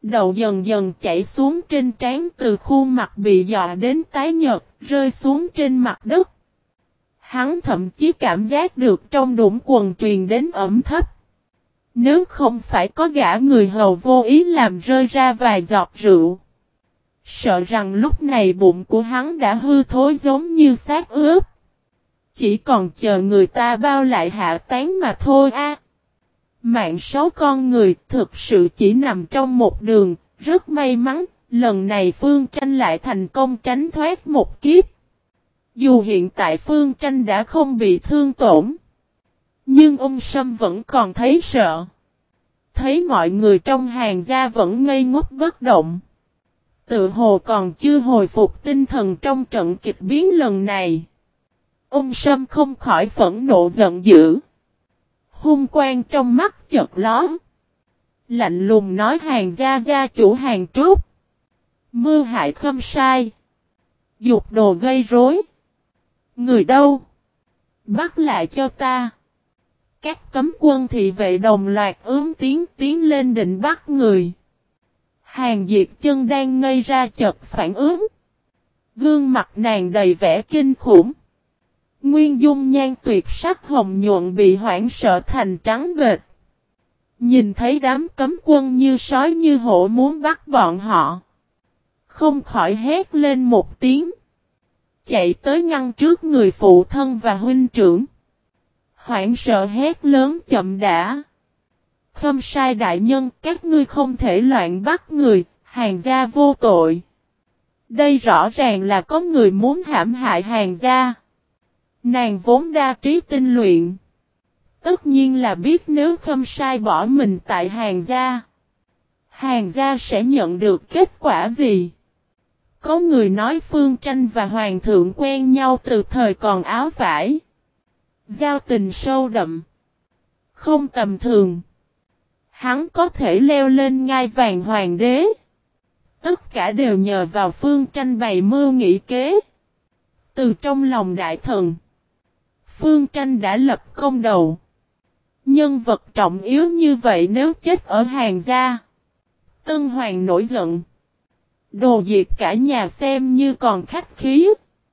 đầu dần dần chảy xuống trên trán, từ khuôn mặt bị dọa đến tái nhợt, rơi xuống trên mặt đất. Hắn thậm chí cảm giác được trong đũng quần truyền đến ẩm thấp. Nếu không phải có gã người hầu vô ý làm rơi ra vài giọt rượu, sợ rằng lúc này bụng của hắn đã hư thối giống như xác ướp. Chỉ còn chờ người ta bao lại hạ tán mà thôi a. Mạng sống con người thực sự chỉ nằm trong một đường, rất may mắn, lần này Phương Tranh lại thành công tránh thoát một kiếp. Dù hiện tại Phương Tranh đã không bị thương tổn, nhưng ông Sâm vẫn còn thấy sợ. Thấy mọi người trong hàng gia vẫn ngây ngốc bất động, tự hồ còn chưa hồi phục tinh thần trong trận kịch biến lần này. Ông Sâm không khỏi phẫn nộ giận dữ. Hung quang trong mắt chợt lóe. Lạnh lùng nói hàng gia gia chủ hàng Trúc. Mưu hại Khâm Sai. Dục đồ gây rối. Người đâu? Bắt lại cho ta. Các cấm quân thị vệ đồng loạt tiến lên định bắt người. Hàng Diệt Chân đang ngây ra chợt phản ứng. Gương mặt nàng đầy vẻ kinh khủng. Nguyên dung nhan tuyệt sắc hồng nhuận bị hoảng sợ thành trắng bệch. Nhìn thấy đám cấm quân như sói như hổ muốn bắt bọn họ, không khỏi hét lên một tiếng. Chạy tới ngăn trước người phụ thân và huynh trưởng. Hoảng sợ hét lớn chậm đã. Khâm Sai đại nhân, các ngươi không thể loạn bắt người, hàng gia vô tội. Đây rõ ràng là có người muốn hãm hại hàng gia. Nàng vốn đa trí tinh luyện. Tất nhiên là biết nếu Khâm Sai bỏ mình tại hàng gia sẽ nhận được kết quả gì. Có người nói Phương Tranh và Hoàng thượng quen nhau từ thời còn áo vải. Giao tình sâu đậm, không tầm thường. Hắn có thể leo lên ngai vàng hoàng đế. Tất cả đều nhờ vào Phương Tranh bày mưu nghĩ kế. Từ trong lòng đại thần, Phương Tranh đã lập công đầu. Nhân vật trọng yếu như vậy nếu chết ở hàng gia, Tân Hoàng nổi giận, đồ diệt cả nhà xem như còn khách khí.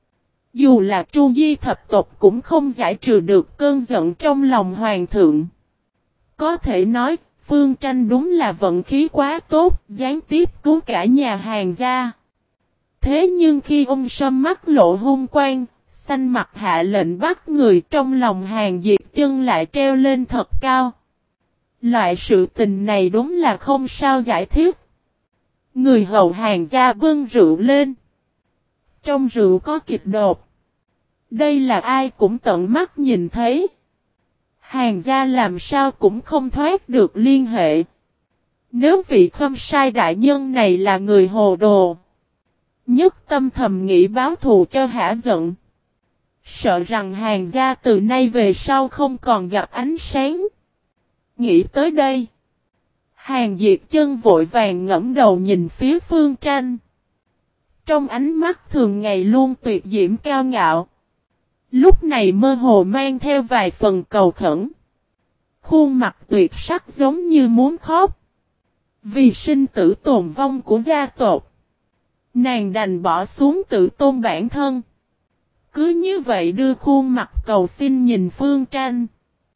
Dù là Tru Di thập tộc cũng không giải trừ được cơn giận trong lòng hoàng thượng. Có thể nói, Phương Tranh đúng là vận khí quá tốt, gián tiếp cứu cả nhà hàng gia. Thế nhưng khi ông Sâm mắt lộ hung quang, xanh mặt hạ lệnh bắt người, trong lòng Hàng Diệt Chân lại treo lên thật cao. Loại sự tình này đúng là không sao giải thích. Người hầu hàng gia bưng rượu lên. Trong rượu có kịch độc. Đây là ai cũng tận mắt nhìn thấy. Hàng gia làm sao cũng không thoát được liên hệ. Nếu vị Khâm Sai đại nhân này là người hồ đồ, nhất tâm thầm nghĩ báo thù cho hả giận, sợ rằng hàng gia từ nay về sau không còn gặp ánh sáng. Nghĩ tới đây, Hàng Diệt Chân vội vàng ngẫm đầu nhìn phía Phương Tranh. Trong ánh mắt thường ngày luôn tuyệt diễm cao ngạo, lúc này mơ hồ mang theo vài phần cầu khẩn. Khuôn mặt tuyệt sắc giống như muốn khóc. Vì sinh tử tồn vong của gia tộc, nàng đành bỏ xuống tự tôn bản thân. Cứ như vậy đưa khuôn mặt cầu xin nhìn Phương Tranh,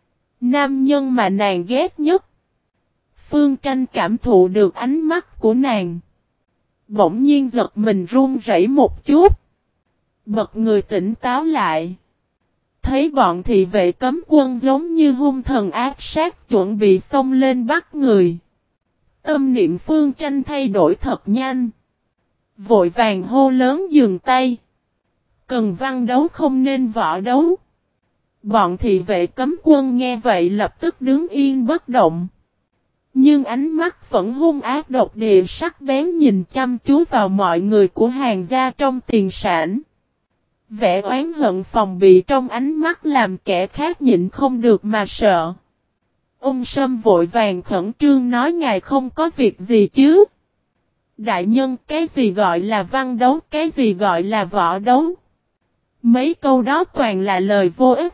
nam nhân mà nàng ghét nhất. Phương Tranh cảm thụ được ánh mắt của nàng, bỗng nhiên giật mình run rẩy một chút, bật người tỉnh táo lại. Thấy bọn thị vệ cấm quân giống như hung thần ác sát chuẩn bị xông lên bắt người. Tâm niệm Phương Tranh thay đổi thật nhanh. Vội vàng hô lớn dừng tay. Cần văn đấu không nên võ đấu. Bọn thị vệ cấm quân nghe vậy lập tức đứng yên bất động. Nhưng ánh mắt vẫn hung ác độc địa sắc bén nhìn chăm chú vào mọi người của hàng gia trong tiền sản. Vẻ oán hận phòng bị trong ánh mắt làm kẻ khác nhịn không được mà sợ. Ông Sâm vội vàng khẩn trương nói ngài không có việc gì chứ. Đại nhân, cái gì gọi là văn đấu, cái gì gọi là võ đấu. Mấy câu đó toàn là lời vô ích.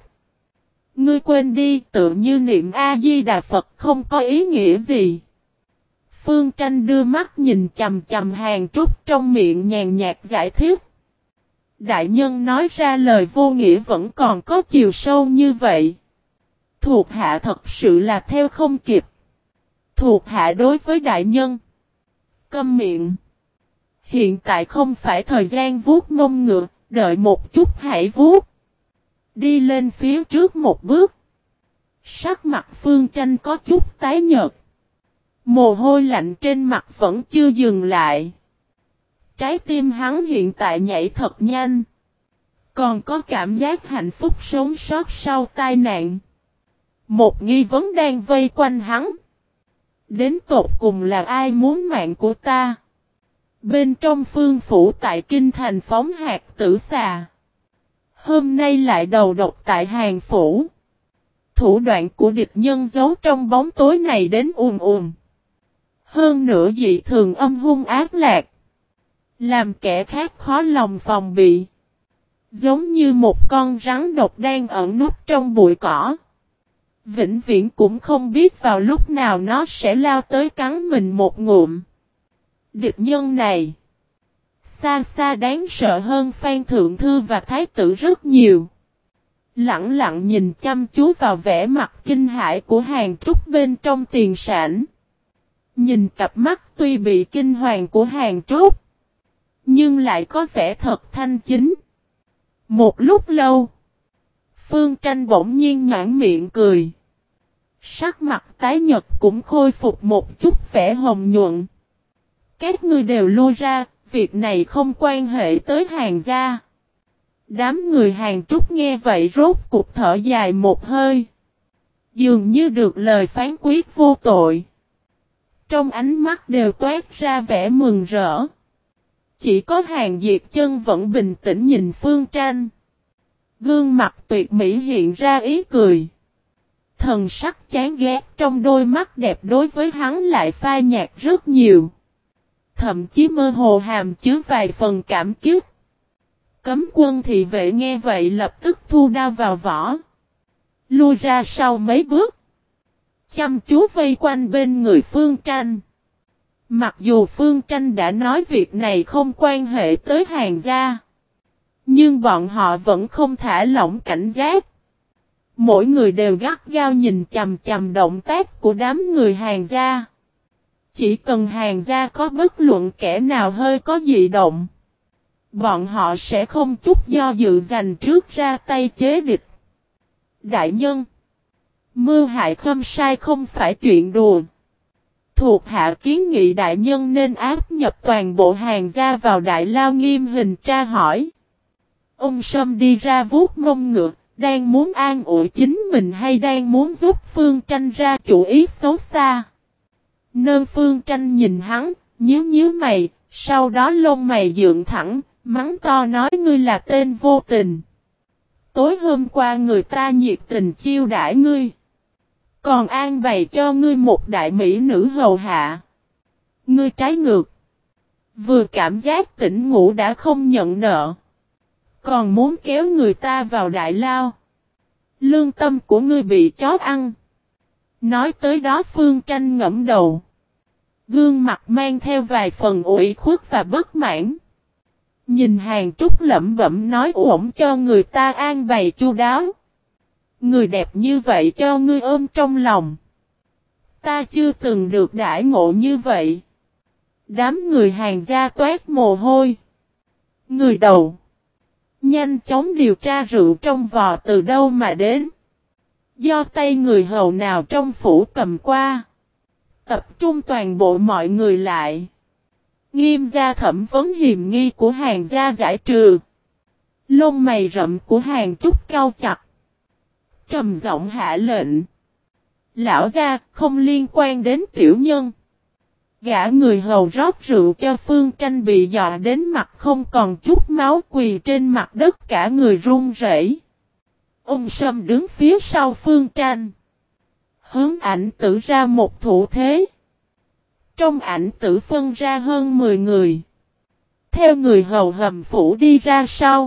Ngươi quên đi, tự như niệm A-di-đà Phật không có ý nghĩa gì. Phương Tranh đưa mắt nhìn chầm chầm Hàn Trúc, trong miệng nhàn nhạt giải thích. Đại nhân nói ra lời vô nghĩa vẫn còn có chiều sâu như vậy. Thuộc hạ thật sự là theo không kịp. Thuộc hạ đối với đại nhân. Câm miệng. Hiện tại không phải thời gian vuốt mông ngựa, đợi một chút hãy vuốt. Đi lên phía trước một bước. Sắc mặt Phương Tranh có chút tái nhợt. Mồ hôi lạnh trên mặt vẫn chưa dừng lại. Trái tim hắn hiện tại nhảy thật nhanh. Còn có cảm giác hạnh phúc sống sót sau tai nạn. Một nghi vấn đang vây quanh hắn. Đến tột cùng là ai muốn mạng của ta? Bên trong phương phủ tại kinh thành phóng hạt tử xà. Hôm nay lại đầu độc tại Hàn phủ. Thủ đoạn của địch nhân giấu trong bóng tối này đến hơn nữa dị thường âm hung ác lạc. Làm kẻ khác khó lòng phòng bị. Giống như một con rắn độc đang ẩn núp trong bụi cỏ. Vĩnh viễn cũng không biết vào lúc nào nó sẽ lao tới cắn mình một ngụm. Địch nhân này xa xa đáng sợ hơn Phan Thượng Thư và Thái tử rất nhiều. Lặng lặng nhìn chăm chú vào vẻ mặt kinh hãi của Hàn Trúc bên trong tiền sảnh. Nhìn cặp mắt tuy bị kinh hoàng của Hàn Trúc, nhưng lại có vẻ thật thanh chính. Một lúc lâu, Phương Tranh bỗng nhiên nhãn miệng cười. Sắc mặt tái nhợt cũng khôi phục một chút vẻ hồng nhuận. Các ngươi đều lui ra, việc này không quan hệ tới Hàn gia. Đám người Hàn Trúc nghe vậy rốt cục thở dài một hơi. Dường như được lời phán quyết vô tội. Trong ánh mắt đều toát ra vẻ mừng rỡ. Chỉ có Hàn Diệt Chân vẫn bình tĩnh nhìn Phương Tranh. Gương mặt tuyệt mỹ hiện ra ý cười. Thần sắc chán ghét trong đôi mắt đẹp đối với hắn lại phai nhạt rất nhiều. Thậm chí mơ hồ hàm chứa vài phần cảm kích. Cấm quân thị vệ nghe vậy lập tức thu đao vào vỏ. Lui ra sau mấy bước. Chăm chú vây quanh bên người Phương Tranh. Mặc dù Phương Tranh đã nói việc này không quan hệ tới Hàn gia. Nhưng bọn họ vẫn không thả lỏng cảnh giác. Mỗi người đều gắt gao nhìn chằm chằm động tác của đám người Hàn gia. Chỉ cần Hàn gia có bất luận kẻ nào hơi có dị động, bọn họ sẽ không chút do dự dành trước ra tay chế địch. Đại nhân, mưu hại Khâm Sai không phải chuyện đùa. Thuộc hạ kiến nghị đại nhân nên áp nhập toàn bộ Hàn gia vào đại lao nghiêm hình tra hỏi. Ông Sâm đi ra vuốt mông ngựa, đang muốn an ủi chính mình hay đang muốn giúp Phương Tranh ra chủ ý xấu xa. Nơ Phương Tranh nhìn hắn, nhíu mày, sau đó lông mày dựng thẳng, mắng to nói ngươi là tên vô tình. Tối hôm qua người ta nhiệt tình chiêu đãi ngươi. Còn an bày cho ngươi một đại mỹ nữ hầu hạ. Ngươi trái ngược. Vừa cảm giác tỉnh ngủ đã không nhận nợ. Còn muốn kéo người ta vào đại lao. Lương tâm của ngươi bị chó ăn. Nói tới đó Phương Tranh ngẫm đầu. Gương mặt mang theo vài phần ủy khuất và bất mãn. Nhìn Hàn Trúc lẩm bẩm nói ổn cho người ta an bày chu đáo. Người đẹp như vậy cho ngươi ôm trong lòng. Ta chưa từng được đãi ngộ như vậy. Đám người Hàn gia toát mồ hôi. Người đầu. Nhanh chóng điều tra rượu trong vò từ đâu mà đến. Do tay người hầu nào trong phủ cầm qua. Tập trung toàn bộ mọi người lại. Nghiêm gia thẩm vấn hiềm nghi của Hàn gia giải trừ. Lông mày rậm của Hàn Trúc cau chặt. Trầm giọng hạ lệnh. Lão gia không liên quan đến tiểu nhân. Gã người hầu rót rượu cho Phương Tranh bị dọa đến mặt không còn chút máu quỳ trên mặt đất cả người run rẩy. Ông Sâm đứng phía sau Phương Tranh. Hướng ảnh tử ra một thủ thế. Trong ảnh tử phân ra hơn 10 người. Theo người hầu hầm phủ đi ra sau.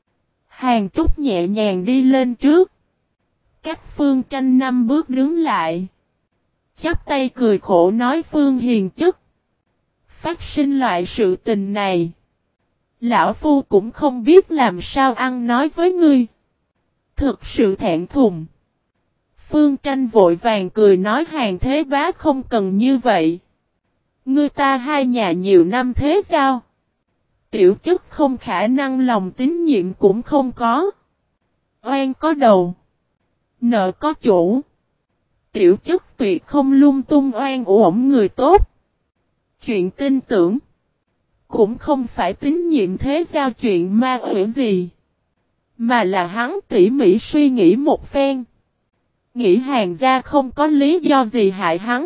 Hàn Trúc nhẹ nhàng đi lên trước. Cách Phương Tranh 5 bước đứng lại. chắp tay cười khổ nói Phương Hiền chất. Phát sinh loại sự tình này. Lão Phu cũng không biết làm sao ăn nói với ngươi. Thực sự thẹn thùng. Phương Tranh vội vàng cười nói Hàng Thế Bá không cần như vậy. Ngươi ta hai nhà nhiều năm thế sao? Tiểu chất không khả năng lòng tín nhiệm cũng không có. Oan có đầu. Nợ có chủ. Tiểu chất tuyệt không lung tung oan uổng người tốt. Chuyện tin tưởng. Cũng không phải tín nhiệm thế giao chuyện ma quỷ gì. Mà là hắn tỉ mỉ suy nghĩ một phen. Nghĩ Hàng gia không có lý do gì hại hắn.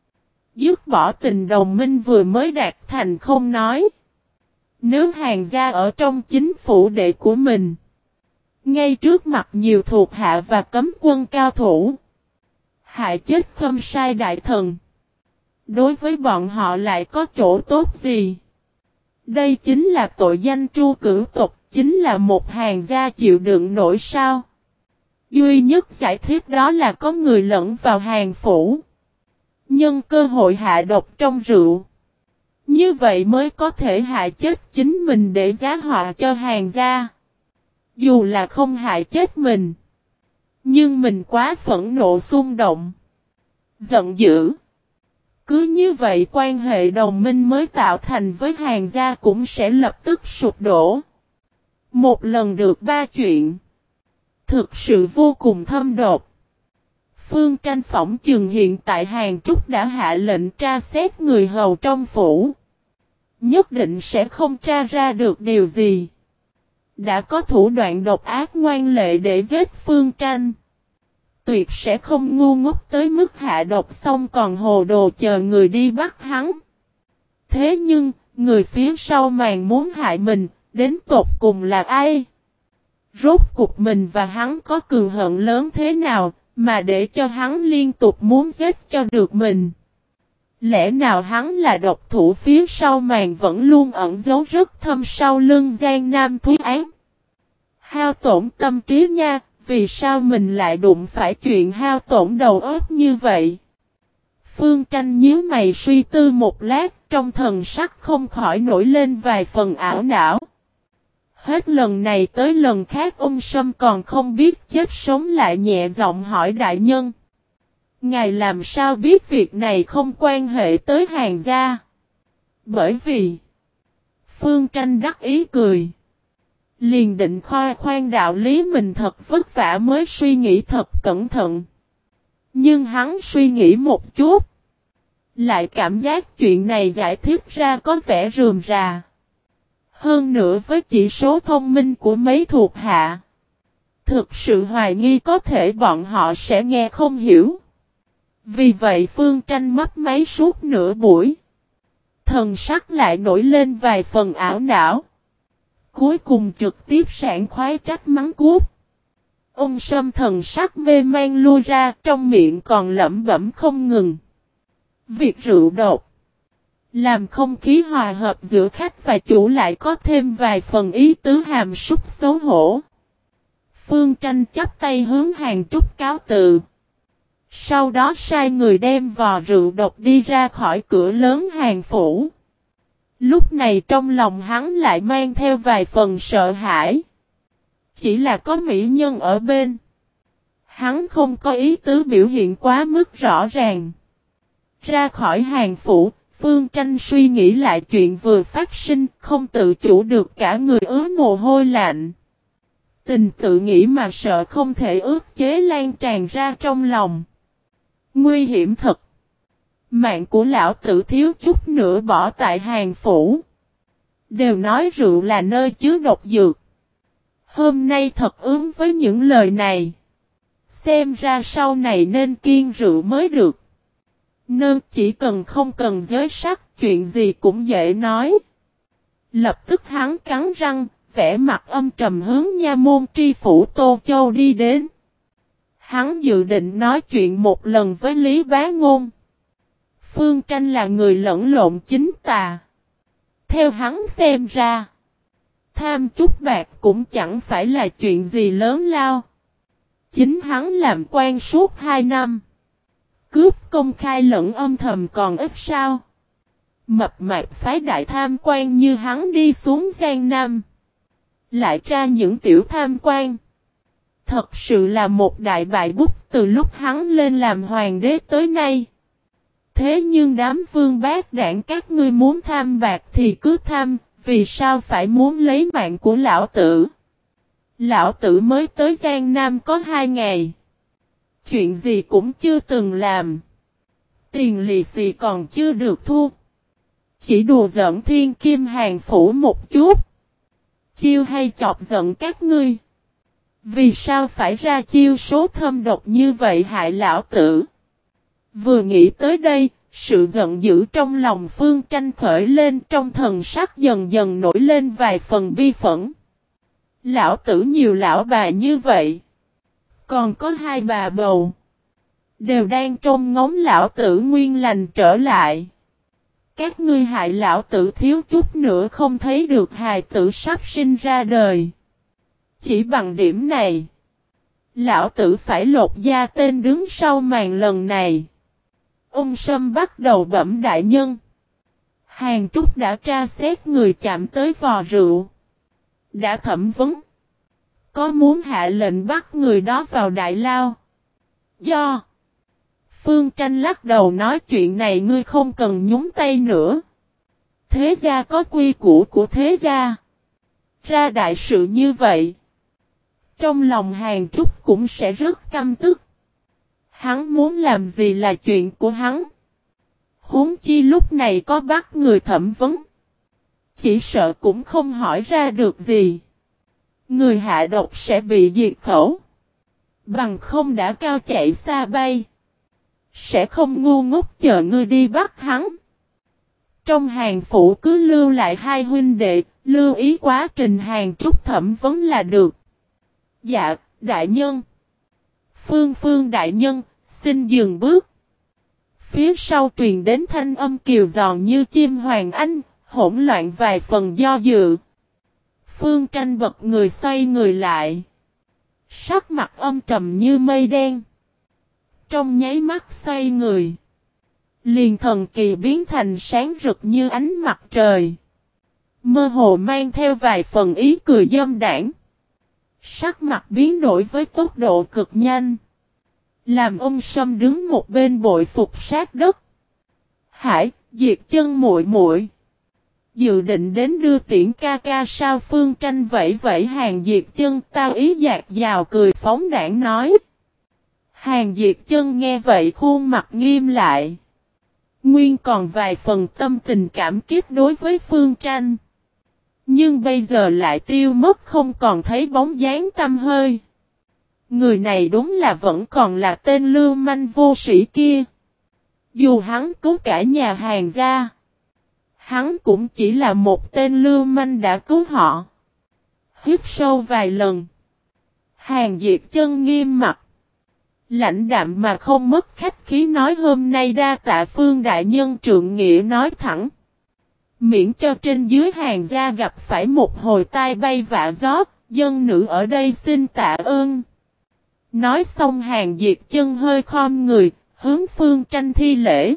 Dứt bỏ tình đồng minh vừa mới đạt thành không nói. Nếu Hàng gia ở trong chính phủ đệ của mình. Ngay trước mặt nhiều thuộc hạ và cấm quân cao thủ. Hại chết Khâm Sai đại thần. Đối với bọn họ lại có chỗ tốt gì? Đây chính là tội danh tru cửu tộc. Chính là một Hàng gia chịu đựng nổi sao? Duy nhất giải thích đó là có người lẫn vào Hàng phủ. Nhân cơ hội hạ độc trong rượu. Như vậy mới có thể hại chết chính mình để giá họa cho Hàng gia. Dù là không hại chết mình. Nhưng mình quá phẫn nộ xung động. Giận dữ. Cứ như vậy quan hệ đồng minh mới tạo thành với Hàng gia cũng sẽ lập tức sụp đổ. Một lần được ba chuyện. Thực sự vô cùng thâm độc. Phương Tranh phỏng chừng hiện tại Hàng Trúc đã hạ lệnh tra xét người hầu trong phủ. Nhất định sẽ không tra ra được điều gì. Đã có thủ đoạn độc ác ngoan lệ để giết Phương Tranh. Tuyệt sẽ không ngu ngốc tới mức hạ độc xong còn hồ đồ chờ người đi bắt hắn. Thế nhưng, người phía sau màn muốn hại mình, đến tột cùng là ai? Rốt cuộc mình và hắn có cừu hận lớn thế nào, mà để cho hắn liên tục muốn giết cho được mình? Lẽ nào hắn là độc thủ phía sau màn vẫn luôn ẩn giấu rất thâm sau lưng Giang Nam Thúy Án? Hao tổn tâm trí nha, vì sao mình lại đụng phải chuyện hao tổn đầu óc như vậy? Phương Tranh nhíu mày suy tư một lát, trong thần sắc không khỏi nổi lên vài phần ảo não. Hết lần này tới lần khác ông Sâm còn không biết chết sống lại nhẹ giọng hỏi đại nhân. Ngài làm sao biết việc này không quan hệ tới Hàng gia? Bởi vì Phương Tranh đắc ý cười. Liền định khoe khoan đạo lý mình thật vất vả mới suy nghĩ thật cẩn thận. Nhưng hắn suy nghĩ một chút. Lại cảm giác chuyện này giải thích ra có vẻ rườm rà. Hơn nữa với chỉ số thông minh của mấy thuộc hạ. Thực sự hoài nghi có thể bọn họ sẽ nghe không hiểu. Vì vậy Phương Tranh mất máy suốt nửa buổi. Thần sắc lại nổi lên vài phần ảo não. Cuối cùng trực tiếp sảng khoái trách mắng cút. Ông Sâm thần sắc mê man lui ra trong miệng còn lẩm bẩm không ngừng. Việc rượu độc. Làm không khí hòa hợp giữa khách và chủ lại có thêm vài phần ý tứ hàm súc xấu hổ. Phương Tranh chắp tay hướng Hàng Trúc cáo từ. Sau đó sai người đem vò rượu độc đi ra khỏi cửa lớn Hàng phủ. Lúc này trong lòng hắn lại mang theo vài phần sợ hãi. Chỉ là có mỹ nhân ở bên. Hắn không có ý tứ biểu hiện quá mức rõ ràng. Ra khỏi Hàng phủ, Phương Tranh suy nghĩ lại chuyện vừa phát sinh, không tự chủ được cả người ứa mồ hôi lạnh. Tình tự nghĩ mà sợ không thể ức chế lan tràn ra trong lòng. Nguy hiểm thật. Mạng của lão tử thiếu chút nữa bỏ tại Hàng phủ. Đều nói rượu là nơi chứa độc dược. Hôm nay thật ướm với những lời này. Xem ra sau này nên kiêng rượu mới được. Nên chỉ cần không cần giới sắc, chuyện gì cũng dễ nói. Lập tức hắn cắn răng, vẻ mặt âm trầm hướng nha môn tri phủ Tô Châu đi đến. Hắn dự định nói chuyện một lần với Lý Bá Ngôn. Phương Tranh là người lẫn lộn chính tà. Theo hắn xem ra, tham chút bạc cũng chẳng phải là chuyện gì lớn lao. Chính hắn làm quan suốt 2 năm. Cướp công khai lẫn âm thầm còn ít sao? Mập mạp phái đại tham quan như hắn đi xuống Giang Nam. Lại ra những tiểu tham quan. Thật sự là một đại bại bút từ lúc hắn lên làm hoàng đế tới nay. Thế nhưng đám vương bát đảng các ngươi muốn tham bạc thì cứ tham, vì sao phải muốn lấy mạng của lão tử? Lão tử mới tới Giang Nam có 2 ngày. Chuyện gì cũng chưa từng làm. Tiền lì xì còn chưa được thu. Chỉ đùa giỡn Thiên Kim Hàng Phủ một chút. Chiêu hay chọc giận các ngươi. Vì sao phải ra chiêu số thâm độc như vậy hại lão tử? Vừa nghĩ tới đây, sự giận dữ trong lòng Phương Tranh khởi lên, trong thần sắc dần dần nổi lên vài phần bi phẫn. Lão tử nhiều lão bà như vậy. Còn có 2 bà bầu. Đều đang trông ngóng lão tử nguyên lành trở lại. Các ngươi hại lão tử thiếu chút nữa không thấy được hài tử sắp sinh ra đời. Chỉ bằng điểm này, lão tử phải lột da tên đứng sau màn lần này. Ông Sâm bắt đầu bẩm đại nhân. Hàng Trúc đã tra xét người chạm tới vò rượu. Đã thẩm vấn. Có muốn hạ lệnh bắt người đó vào đại lao. Do Phương Tranh lắc đầu nói chuyện này ngươi không cần nhúng tay nữa. Thế gia có quy củ của thế gia. Ra đại sự như vậy. Trong lòng Hàng Trúc cũng sẽ rất căm tức. Hắn muốn làm gì là chuyện của hắn. Huống chi lúc này có bắt người thẩm vấn. Chỉ sợ cũng không hỏi ra được gì. Người hạ độc sẽ bị diệt khẩu. Bằng không đã cao chạy xa bay. Sẽ không ngu ngốc chờ ngươi đi bắt hắn. Trong Hàng phủ cứ lưu lại 2 huynh đệ, lưu ý quá trình Hàng Trúc thẩm vấn là được. Dạ, đại nhân. Phương đại nhân, xin dừng bước. Phía sau truyền đến thanh âm kiều giòn như chim hoàng anh, hỗn loạn vài phần do dự. Phương Tranh bật người xoay người lại. Sắc mặt âm trầm như mây đen. Trong nháy mắt xoay người. Liền thần kỳ biến thành sáng rực như ánh mặt trời. Mơ hồ mang theo vài phần ý cười dâm đảng. Sắc mặt biến đổi với tốc độ cực nhanh. Làm ông Sâm đứng một bên bội phục sát đất. Hải, Diệt Chân muội muội. Dự định đến đưa tiễn ca ca sao? Phương Tranh vẫy vẫy Hàng Diệt Chân, tao ý dạt dào cười phóng đảng nói. Hàng Diệt Chân nghe vậy khuôn mặt nghiêm lại. Nguyên còn vài phần tâm tình cảm kích đối với Phương Tranh. Nhưng bây giờ lại tiêu mất không còn thấy bóng dáng tăm hơi. Người này đúng là vẫn còn là tên lưu manh vô sĩ kia. Dù hắn cứu cả nhà Hàng gia, hắn cũng chỉ là một tên lưu manh đã cứu họ. Hít sâu vài lần. Hàng Diệt Chân nghiêm mặt. Lãnh đạm mà không mất khách khí nói hôm nay đa tạ Phương đại nhân trượng nghĩa nói thẳng. Miễn cho trên dưới Hàng gia gặp phải một hồi tai bay vạ gió, dân nữ ở đây xin tạ ơn. Nói xong Hàng Diệt Chân hơi khom người, hướng Phương Tranh thi lễ.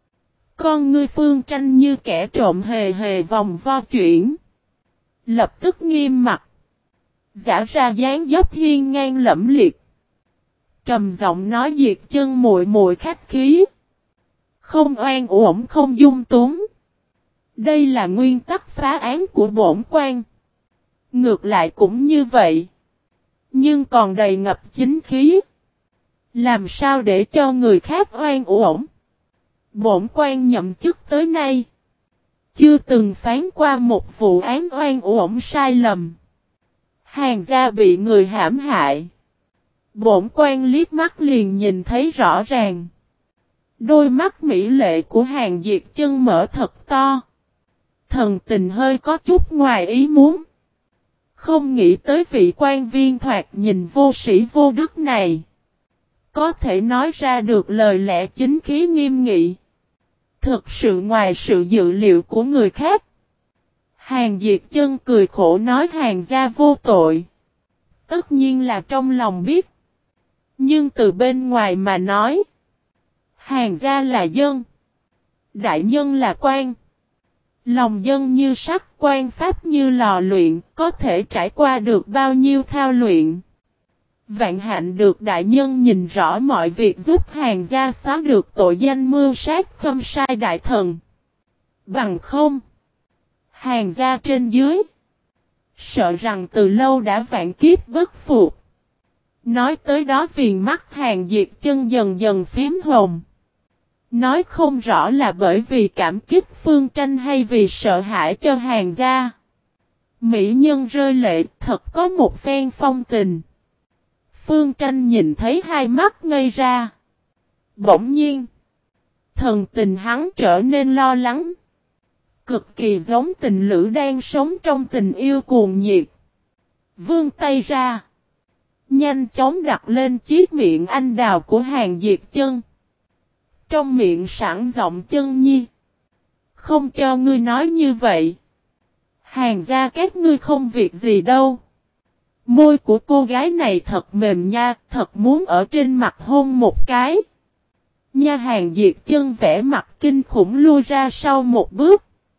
Con ngươi Phương Tranh như kẻ trộm hề hề vòng vo chuyển. Lập tức nghiêm mặt. Giả ra dáng dấp hiên ngang lẫm liệt. Trầm giọng nói Diệt Chân muội muội khách khí. Không oan uổng không dung túng. Đây là nguyên tắc phá án của bổn quan. Ngược lại cũng như vậy. Nhưng còn đầy ngập chính khí. Làm sao để cho người khác oan uổng? Bổn quan nhậm chức tới nay. Chưa từng phán qua một vụ án oan uổng sai lầm. Hàng gia bị người hãm hại. Bổn quan liếc mắt liền nhìn thấy rõ ràng. Đôi mắt mỹ lệ của Hàng Diệt Chân mở thật to. Thần tình hơi có chút ngoài ý muốn. Không nghĩ tới vị quan viên thoạt nhìn vô sĩ vô đức này. Có thể nói ra được lời lẽ chính khí nghiêm nghị. Thực sự ngoài sự dự liệu của người khác. Hàng Diệt Chân cười khổ nói Hàng gia vô tội. Tất nhiên là trong lòng biết. Nhưng từ bên ngoài mà nói. Hàng gia là dân. Đại nhân là quan. Lòng dân như sắt, quan pháp như lò luyện, có thể trải qua được bao nhiêu thao luyện. Vạn hạnh được đại nhân nhìn rõ mọi việc, giúp Hàng gia xóa được tội danh mưu sát khâm sai đại thần. Bằng không, Hàng gia trên dưới, sợ rằng từ lâu đã vạn kiếp bất phục. Nói tới đó viền mắt Hàng Diệt Chân dần dần phím hồng. Nói không rõ là bởi vì cảm kích Phương Tranh hay vì sợ hãi cho Hàng gia. Mỹ nhân rơi lệ, thật có một phen phong tình. Phương Tranh nhìn thấy hai mắt ngây ra. Bỗng nhiên, thần tình hắn trở nên lo lắng. Cực kỳ giống tình lữ đang sống trong tình yêu cuồng nhiệt. Vươn tay ra, nhanh chóng đặt lên chiếc miệng anh đào của Hàng Diệt Chân. Trong miệng sẵn giọng Chân nhi. Không cho ngươi nói như vậy. Hàng gia các ngươi không việc gì đâu. Môi của cô gái này thật mềm nha, thật muốn ở trên mặt hôn một cái. Nha Hàng Diệt Chân vẽ mặt kinh khủng lui ra sau một bước.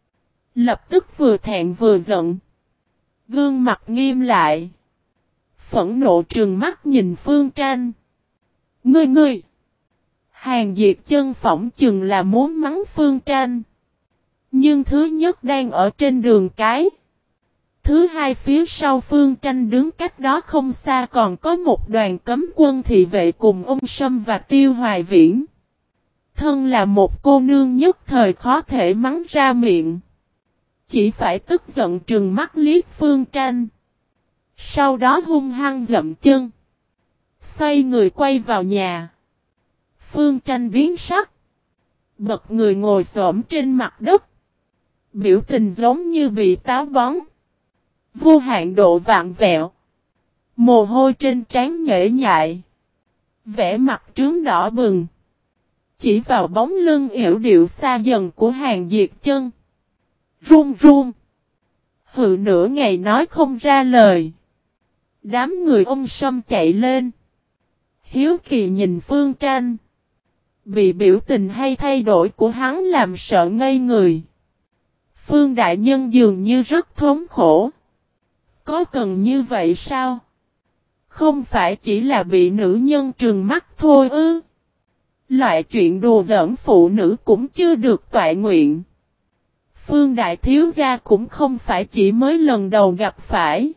Lập tức vừa thẹn vừa giận. Gương mặt nghiêm lại. Phẫn nộ trừng mắt nhìn Phương Tranh. Ngươi! Hàng Diệt Chân phỏng chừng là muốn mắng Phương Tranh. Nhưng thứ nhất đang ở trên đường cái. Thứ hai phía sau Phương Tranh đứng cách đó không xa còn có một đoàn cấm quân thị vệ cùng ông Sâm và Tiêu Hoài Viễn. Thân là một cô nương nhất thời khó thể mắng ra miệng. Chỉ phải tức giận trừng mắt liếc Phương Tranh. Sau đó hung hăng dậm chân. Xoay người quay vào nhà. Phương Tranh biến sắc. Bật người ngồi xổm trên mặt đất. Biểu tình giống như bị táo bón. Vô hạn độ vạn vẹo. Mồ hôi trên trán nhễ nhại. Vẻ mặt trướng đỏ bừng. Chỉ vào bóng lưng yểu điệu xa dần của Hàng Diệt Chân. Run run. Hự nửa ngày nói không ra lời. Đám người ông Sâm chạy lên. Hiếu kỳ nhìn Phương Tranh. Bị biểu tình hay thay đổi của hắn làm sợ ngây người. Phương đại nhân dường như rất thống khổ. Có cần như vậy sao? Không phải chỉ là bị nữ nhân trừng mắt thôi ư? Loại chuyện đùa giỡn phụ nữ cũng chưa được toại nguyện. Phương đại thiếu gia cũng không phải chỉ mới lần đầu gặp phải.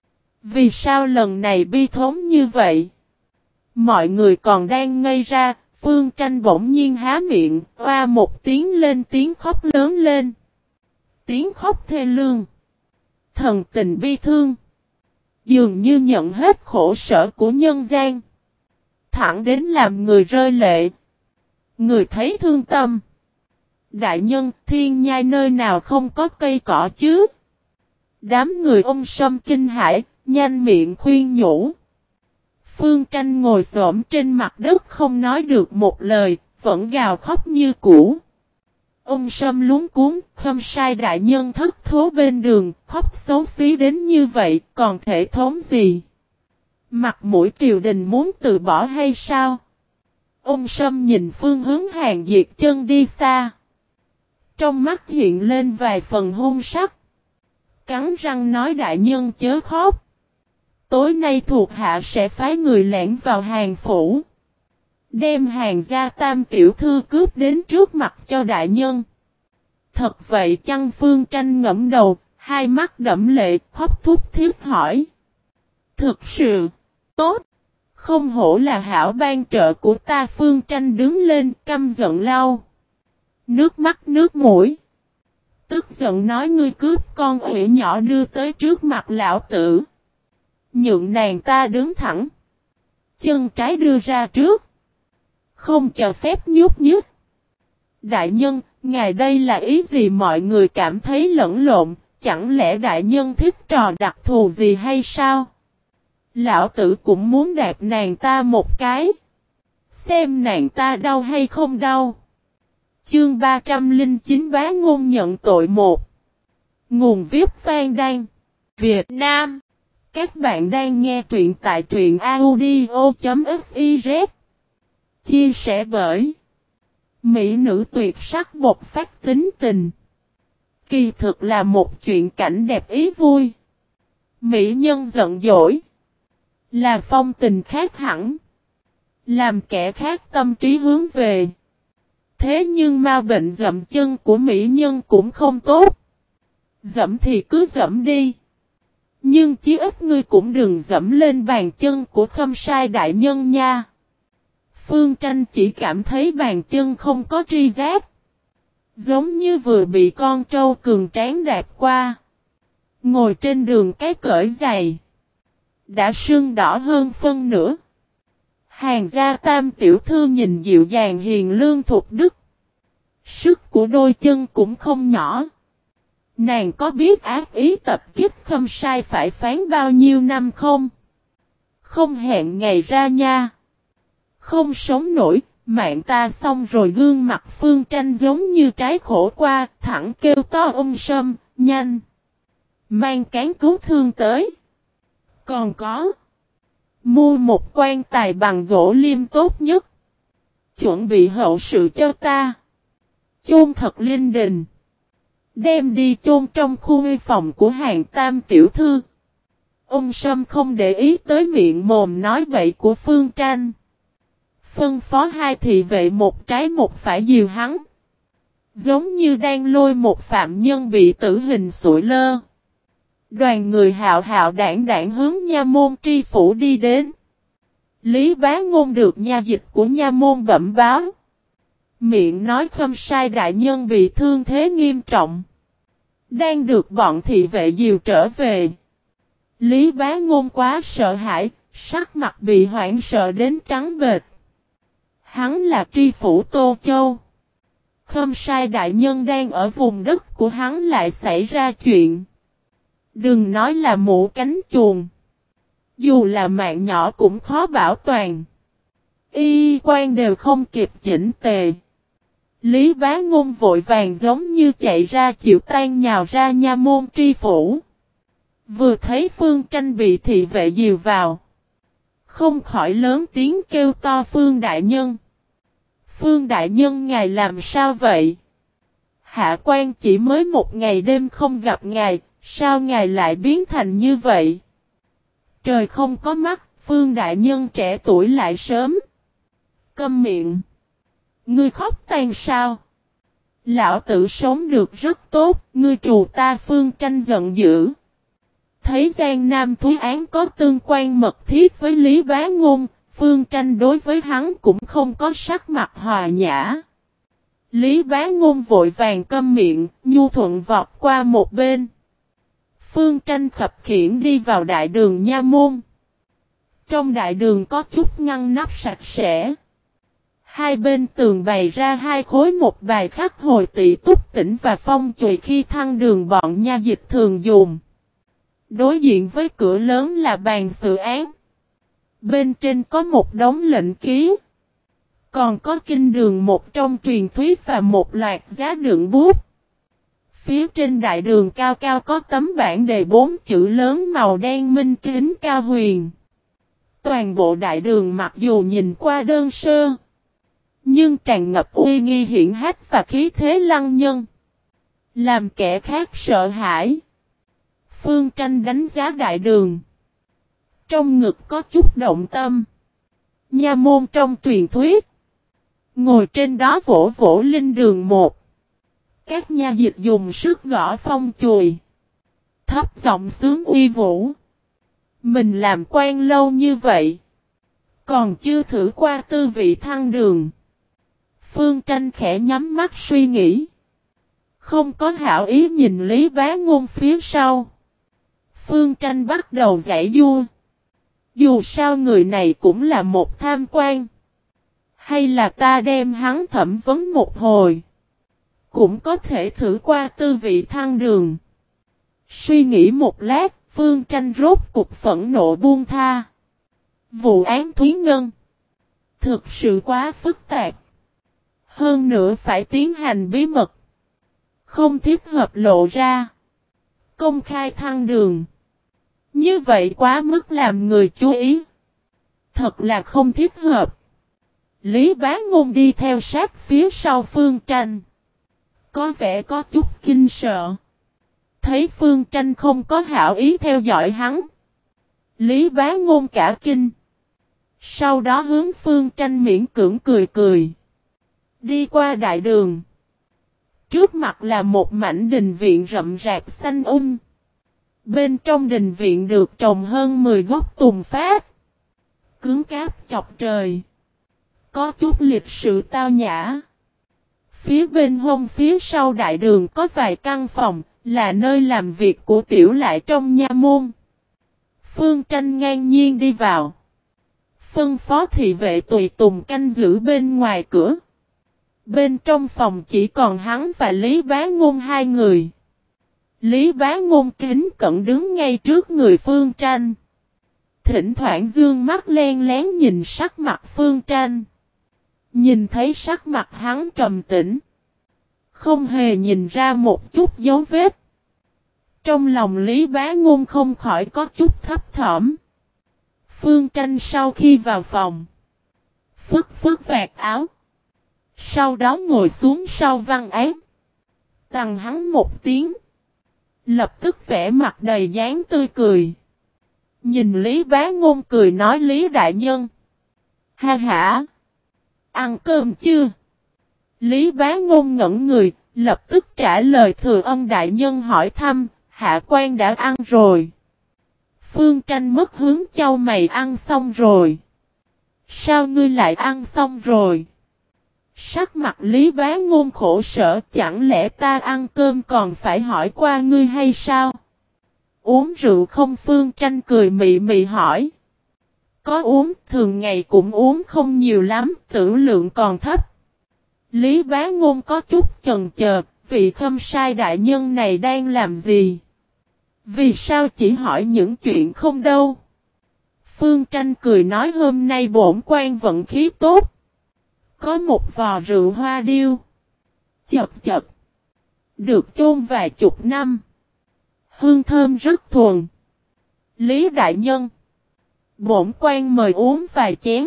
Vì sao lần này bi thống như vậy? Mọi người còn đang ngây ra, Phương Tranh bỗng nhiên há miệng, oa một tiếng lên tiếng khóc lớn lên. Tiếng khóc thê lương. Thần tình bi thương. Dường như nhận hết khổ sở của nhân gian. Thẳng đến làm người rơi lệ. Người thấy thương tâm. Đại nhân, thiên nhai nơi nào không có cây cỏ chứ? Đám người ông Sâm kinh hãi, nhanh miệng khuyên nhủ. Phương Tranh ngồi xổm trên mặt đất không nói được một lời, vẫn gào khóc như cũ. Ông Sâm luống cuống, khâm sai đại nhân thất thố bên đường, khóc xấu xí đến như vậy, còn thể thống gì? Mặt mũi triều đình muốn từ bỏ hay sao? Ông Sâm nhìn phương hướng Hàng Diệt Chân đi xa. Trong mắt hiện lên vài phần hung sắc. Cắn răng nói đại nhân chớ khóc. Tối nay thuộc hạ sẽ phái người lẻn vào Hàng phủ. Đem Hàng gia tam tiểu thư cướp đến trước mặt cho đại nhân. Thật vậy chăng? Phương Tranh ngẫm đầu, hai mắt đẫm lệ, khóc thút thít hỏi. Thực sự, tốt, không hổ là hảo ban trợ của ta. Phương Tranh đứng lên căm giận lau nước mắt nước mũi. Tức giận nói ngươi cướp con ủy nhỏ đưa tới trước mặt lão tử. Nhượng nàng ta đứng thẳng. Chân trái đưa ra trước. Không cho phép nhúc nhích. Đại nhân, ngài đây là ý gì? Mọi người cảm thấy lẫn lộn. Chẳng lẽ đại nhân thích trò đặc thù gì hay sao? Lão tử cũng muốn đạp nàng ta một cái. Xem nàng ta đau hay không đau. Chương 309 Bá Ngôn nhận tội 1. Nguồn viết Phan Đăng, Việt Nam. Các bạn đang nghe truyện tại truyện audio.fiz. Chia sẻ bởi Mỹ nữ tuyệt sắc bộc phát tính tình. Kỳ thực là một chuyện cảnh đẹp ý vui. Mỹ nhân giận dỗi. Là phong tình khác hẳn. Làm kẻ khác tâm trí hướng về. Thế nhưng ma bệnh dậm chân của mỹ nhân cũng không tốt. Dẫm thì cứ dẫm đi. Nhưng chí ít ngươi cũng đừng dẫm lên bàn chân của Khâm Sai đại nhân nha. Phương Tranh chỉ cảm thấy bàn chân không có tri giác. Giống như vừa bị con trâu cường tráng đạp qua. Ngồi trên đường cái cởi giày. Đã sưng đỏ hơn phân nửa. Hàng gia tam tiểu thư nhìn dịu dàng hiền lương thục đức. Sức của đôi chân cũng không nhỏ. Nàng có biết ác ý tập kích Khâm Sai phải phán bao nhiêu năm không? Không hẹn ngày ra nha. Không sống nổi, mạng ta xong rồi. Gương mặt Phương Tranh giống như trái khổ qua, thẳng kêu to sâm, nhanh. Mang cán cứu thương tới. Còn có. Mua một quan tài bằng gỗ liêm tốt nhất. Chuẩn bị hậu sự cho ta. Chôn thật linh đình. Đem đi chôn trong khu nghi phòng của hàng tam tiểu thư. Sâm không để ý tới miệng mồm nói bậy của Phương Tranh. Phân phó hai thị vệ một trái một phải dìu hắn. Giống như đang lôi một phạm nhân bị tử hình sủi lơ. Đoàn người hạo hạo đảng đảng hướng nha môn tri phủ đi đến. Lý Bá Ngôn được nha dịch của nha môn bẩm báo. Miệng nói Khâm Sai đại nhân bị thương thế nghiêm trọng. Đang được bọn thị vệ dìu trở về. Lý Bá Ngôn quá sợ hãi, sắc mặt bị hoảng sợ đến trắng bệch. Hắn là tri phủ Tô Châu. Khâm Sai đại nhân đang ở vùng đất của hắn lại xảy ra chuyện. Đừng nói là mũ cánh chuồn. Dù là mạng nhỏ cũng khó bảo toàn. Y quan đều không kịp chỉnh tề. Lý Bá Ngôn vội vàng giống như chạy ra chịu tan nhào ra nha môn tri phủ. Vừa thấy Phương Tranh bị thị vệ dìu vào. Không khỏi lớn tiếng kêu to Phương đại nhân. Phương đại nhân ngài làm sao vậy? Hạ quan chỉ mới một ngày đêm không gặp ngài, sao ngài lại biến thành như vậy? Trời không có mắt, Phương đại nhân trẻ tuổi lại sớm. Câm miệng. Ngươi khóc than sao? Lão tử sống được rất tốt, ngươi trù ta. Phương Tranh giận dữ. Thấy Giang Nam Thúy Án có tương quan mật thiết với Lý Bá Ngôn, Phương Tranh đối với hắn cũng không có sắc mặt hòa nhã. Lý Bá Ngôn vội vàng câm miệng, nhu thuận vọt qua một bên. Phương Tranh khập khiễng đi vào đại đường nha môn. Trong đại đường có chút ngăn nắp sạch sẽ. Hai bên tường bày ra hai khối một bài khắc hồi tỷ túc tỉnh và phong chùy khi thăng đường bọn nha dịch thường dùng. Đối diện với cửa lớn là bàn xử án. Bên trên có một đống lệnh ký. Còn có kinh đường một trong truyền thuyết và một loạt giá đựng bút. Phía trên đại đường cao cao có tấm bảng đề 4 chữ lớn màu đen minh kính cao huyền. Toàn bộ đại đường mặc dù nhìn qua đơn sơ, nhưng tràn ngập uy nghi hiển hách và khí thế lăng nhân. Làm kẻ khác sợ hãi. Phương Tranh đánh giá đại đường. Trong ngực có chút động tâm. Nha môn trong truyền thuyết. Ngồi trên đó vỗ vỗ linh đường một. Các nha dịch dùng sức gõ phong chùy. Thấp giọng sướng uy vũ. Mình làm quan lâu như vậy. Còn chưa thử qua tư vị thăng đường. Phương Tranh khẽ nhắm mắt suy nghĩ. Không có hảo ý nhìn Lý Bá Ngôn phía sau. Phương Tranh bắt đầu giãy giụa. Dù sao người này cũng là một tham quan. Hay là ta đem hắn thẩm vấn một hồi. Cũng có thể thử qua tư vị thăng đường. Suy nghĩ một lát, Phương Tranh rốt cục phẫn nộ buông tha. Vụ án Thúy Ngân thực sự quá phức tạp. Hơn nữa phải tiến hành bí mật. Không thích hợp lộ ra. Công khai thăng đường. Như vậy quá mức làm người chú ý. Thật là không thích hợp. Lý Bá Ngôn đi theo sát phía sau Phương Tranh. Có vẻ có chút kinh sợ. Thấy Phương Tranh không có hảo ý theo dõi hắn. Lý Bá Ngôn cả kinh. Sau đó hướng Phương Tranh miễn cưỡng cười cười. Đi qua đại đường. Trước mặt là một mảnh đình viện rậm rạp xanh Bên trong đình viện được trồng hơn 10 gốc tùng phát. Cứng cáp chọc trời. Có chút lịch sự tao nhã. Phía bên hông phía sau đại đường có vài căn phòng, là nơi làm việc của tiểu lại trong nha môn. Phương Tranh ngang nhiên đi vào. Phân phó thị vệ tùy tùng canh giữ bên ngoài cửa. Bên trong phòng chỉ còn hắn và Lý Bá Ngôn hai người. Lý Bá Ngôn kính cẩn đứng ngay trước người Phương Tranh. Thỉnh thoảng dương mắt len lén nhìn sắc mặt Phương Tranh. Nhìn thấy sắc mặt hắn trầm tĩnh. Không hề nhìn ra một chút dấu vết. Trong lòng Lý Bá Ngôn không khỏi có chút thấp thỏm. Phương Tranh sau khi vào phòng. Phất phất vạt áo. Sau đó ngồi xuống sau văn án. Tằng hắn một tiếng. Lập tức vẽ mặt đầy dáng tươi cười. Nhìn Lý Bá Ngôn cười nói Lý đại nhân. Ha hả. Ăn cơm chưa? Lý Bá Ngôn ngẩn người. Lập tức trả lời thừa ân đại nhân hỏi thăm. Hạ quan đã ăn rồi. Phương Tranh mất hướng chau mày ăn xong rồi. Sao ngươi lại ăn xong rồi? Sắc mặt Lý Bá Ngôn khổ sở, chẳng lẽ ta ăn cơm còn phải hỏi qua ngươi hay sao? Uống rượu không? Phương Tranh cười mị mị hỏi. Có uống, thường ngày cũng uống không nhiều lắm, tử lượng còn thấp. Lý Bá Ngôn có chút chần chờ, vị khâm sai đại nhân này đang làm gì? Vì sao chỉ hỏi những chuyện không đâu? Phương Tranh cười nói hôm nay bổn quan vận khí tốt. Có một vò rượu hoa điêu. Chập chập. Được chôn vài chục năm. Hương thơm rất thuần. Lý đại nhân. Bổn quan mời uống vài chén.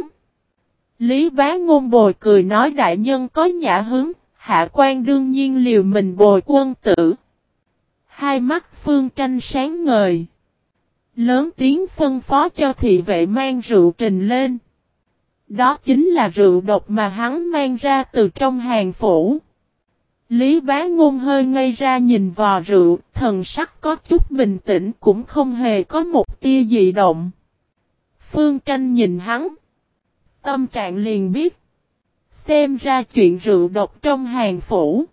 Lý Bá Ngôn bồi cười nói đại nhân có nhã hứng. Hạ quan đương nhiên liều mình bồi quân tử. Hai mắt Phương Tranh sáng ngời. Lớn tiếng phân phó cho thị vệ mang rượu trình lên. Đó chính là rượu độc mà hắn mang ra từ trong hàng phủ. Lý Bá Ngôn hơi ngây ra nhìn vò rượu, thần sắc có chút bình tĩnh cũng không hề có một tia dị động. Phương Tranh nhìn hắn. Tâm trạng liền biết. Xem ra chuyện rượu độc trong hàng phủ.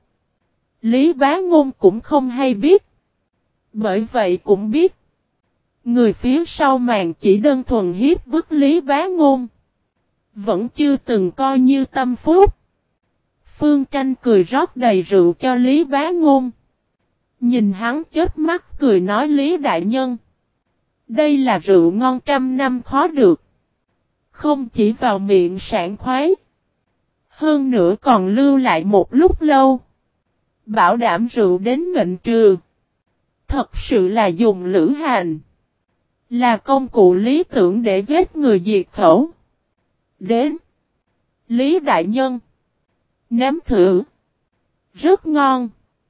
Lý Bá Ngôn cũng không hay biết. Bởi vậy cũng biết. Người phía sau màn chỉ đơn thuần hiếp bức Lý Bá Ngôn. Vẫn chưa từng coi như tâm phúc. Phương Tranh cười rót đầy rượu cho Lý Bá Ngôn. Nhìn hắn chớp mắt cười nói Lý đại nhân. Đây là rượu ngon trăm năm khó được. Không chỉ vào miệng sảng khoái. Hơn nữa còn lưu lại một lúc lâu. Bảo đảm rượu đến mệnh trừ. Thật sự là dùng lữ hành. Là công cụ lý tưởng để giết người diệt khẩu. Đến. Lý đại nhân. Nếm thử. Rất ngon.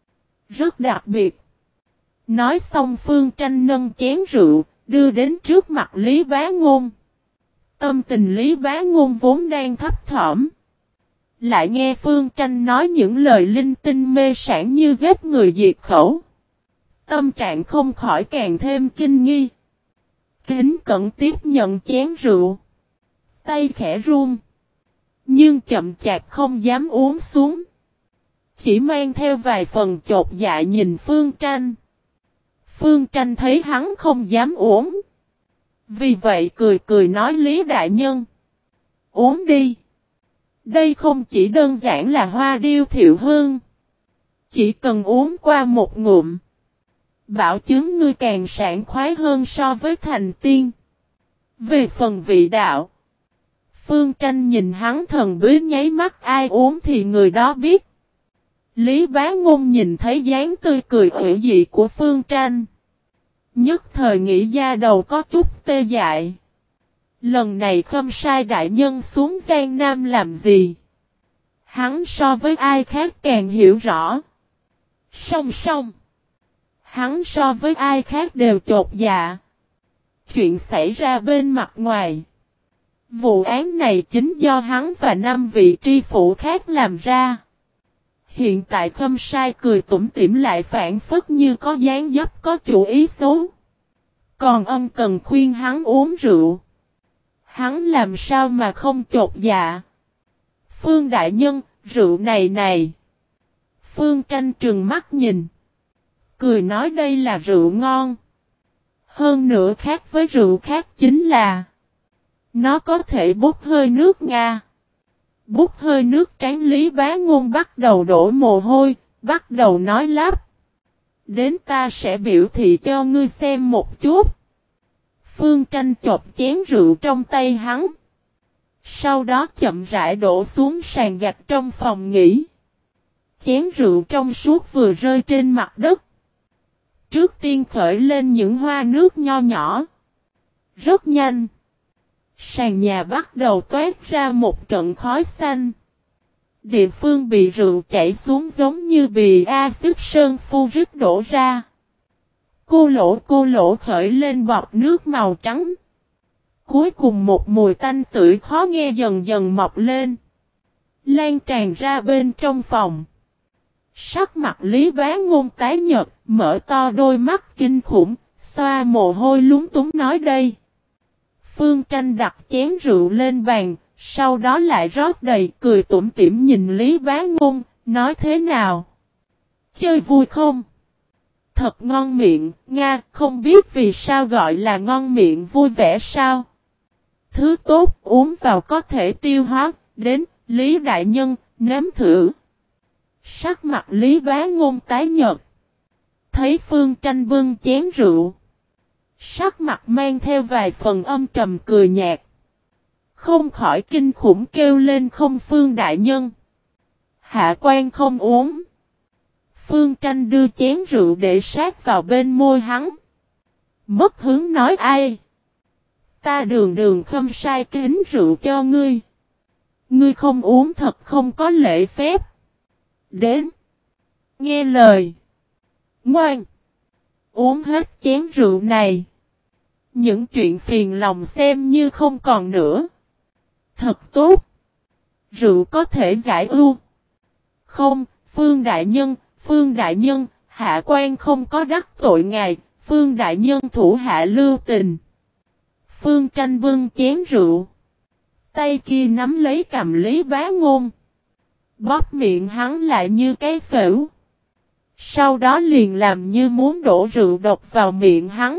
Rất đặc biệt. Nói xong Phương Tranh nâng chén rượu, đưa đến trước mặt Lý Bá Ngôn. Tâm tình Lý Bá Ngôn vốn đang thấp thỏm. Lại nghe Phương Tranh nói những lời linh tinh mê sảng như giết người diệt khẩu. Tâm trạng không khỏi càng thêm kinh nghi. Kính cẩn tiếp nhận chén rượu. Tay khẽ run. Nhưng chậm chạp không dám uống xuống. Chỉ mang theo vài phần chột dạ nhìn Phương Tranh. Phương Tranh thấy hắn không dám uống. Vì vậy cười cười nói Lý đại nhân. Uống đi. Đây không chỉ đơn giản là hoa điêu thiệu hương. Chỉ cần uống qua một ngụm. Bảo chứng ngươi càng sảng khoái hơn so với thành tiên. Về phần vị đạo. Phương Tranh nhìn hắn thần bí nháy mắt ai uống thì người đó biết. Lý Bá Ngôn nhìn thấy dáng tươi cười ủy dị của Phương Tranh. Nhất thời nghĩ da đầu có chút tê dại. Lần này Khâm Sai đại nhân xuống Giang Nam làm gì? Hắn so với ai khác càng hiểu rõ. Song song. Hắn so với ai khác đều chột dạ. Chuyện xảy ra bên mặt ngoài. Vụ án này chính do hắn và 5 vị tri phủ khác làm ra. Hiện tại Khâm Sai cười tủm tỉm lại phản phất như có dáng dấp có chủ ý xấu. Còn ân cần khuyên hắn uống rượu. Hắn làm sao mà không chột dạ. Phương đại nhân, rượu này. Phương Tranh trừng mắt nhìn. Cười nói đây là rượu ngon. Hơn nữa khác với rượu khác chính là nó có thể bốc hơi nước Nga. Bốc hơi nước trán Lý Bá Ngôn bắt đầu đổ mồ hôi, bắt đầu nói lắp. Đến ta sẽ biểu thị cho ngươi xem một chút. Phương Tranh chộp chén rượu trong tay hắn. Sau đó chậm rãi đổ xuống sàn gạch trong phòng nghỉ. Chén rượu trong suốt vừa rơi trên mặt đất. Trước tiên khởi lên những hoa nước nho nhỏ. Rất nhanh. Sàn nhà bắt đầu toát ra một trận khói xanh. Địa phương bị rượu chảy xuống giống như bị axit sơn furic đổ ra. Cô lỗ khởi lên bọt nước màu trắng. Cuối cùng một mùi tanh tưởi khó nghe dần dần mọc lên. Lan tràn ra bên trong phòng. Sắc mặt Lý Bá Ngôn tái nhợt, mở to đôi mắt kinh khủng, xoa mồ hôi lúng túng nói đây. Phương Tranh đặt chén rượu lên bàn, sau đó lại rót đầy, cười tủm tỉm nhìn Lý Bá Ngôn, nói thế nào? Chơi vui không? Thật ngon miệng, Nga, không biết vì sao gọi là ngon miệng vui vẻ sao? Thứ tốt uống vào có thể tiêu hóa, đến, Lý Đại Nhân, nếm thử. Sắc mặt Lý Bá Ngôn tái nhợt. Thấy Phương Tranh bưng chén rượu. Sắc mặt mang theo vài phần âm trầm cười nhạt. Không khỏi kinh khủng kêu lên không Phương Đại Nhân. Hạ quan không uống. Phương Tranh đưa chén rượu để sát vào bên môi hắn. Mất hứng nói ai. Ta đường Khâm Sai kính rượu cho ngươi. Ngươi không uống thật không có lễ phép. Đến. Nghe lời. Ngoan. Uống hết chén rượu này. Những chuyện phiền lòng xem như không còn nữa. Thật tốt. Rượu có thể giải ưu. Không, Phương Đại Nhân, hạ quan không có đắc tội ngài, Phương Đại Nhân thủ hạ lưu tình. Phương Tranh bưng chén rượu. Tay kia nắm lấy cầm Lý Bá Ngôn. Bóp miệng hắn lại như cái phễu. Sau đó liền làm như muốn đổ rượu độc vào miệng hắn.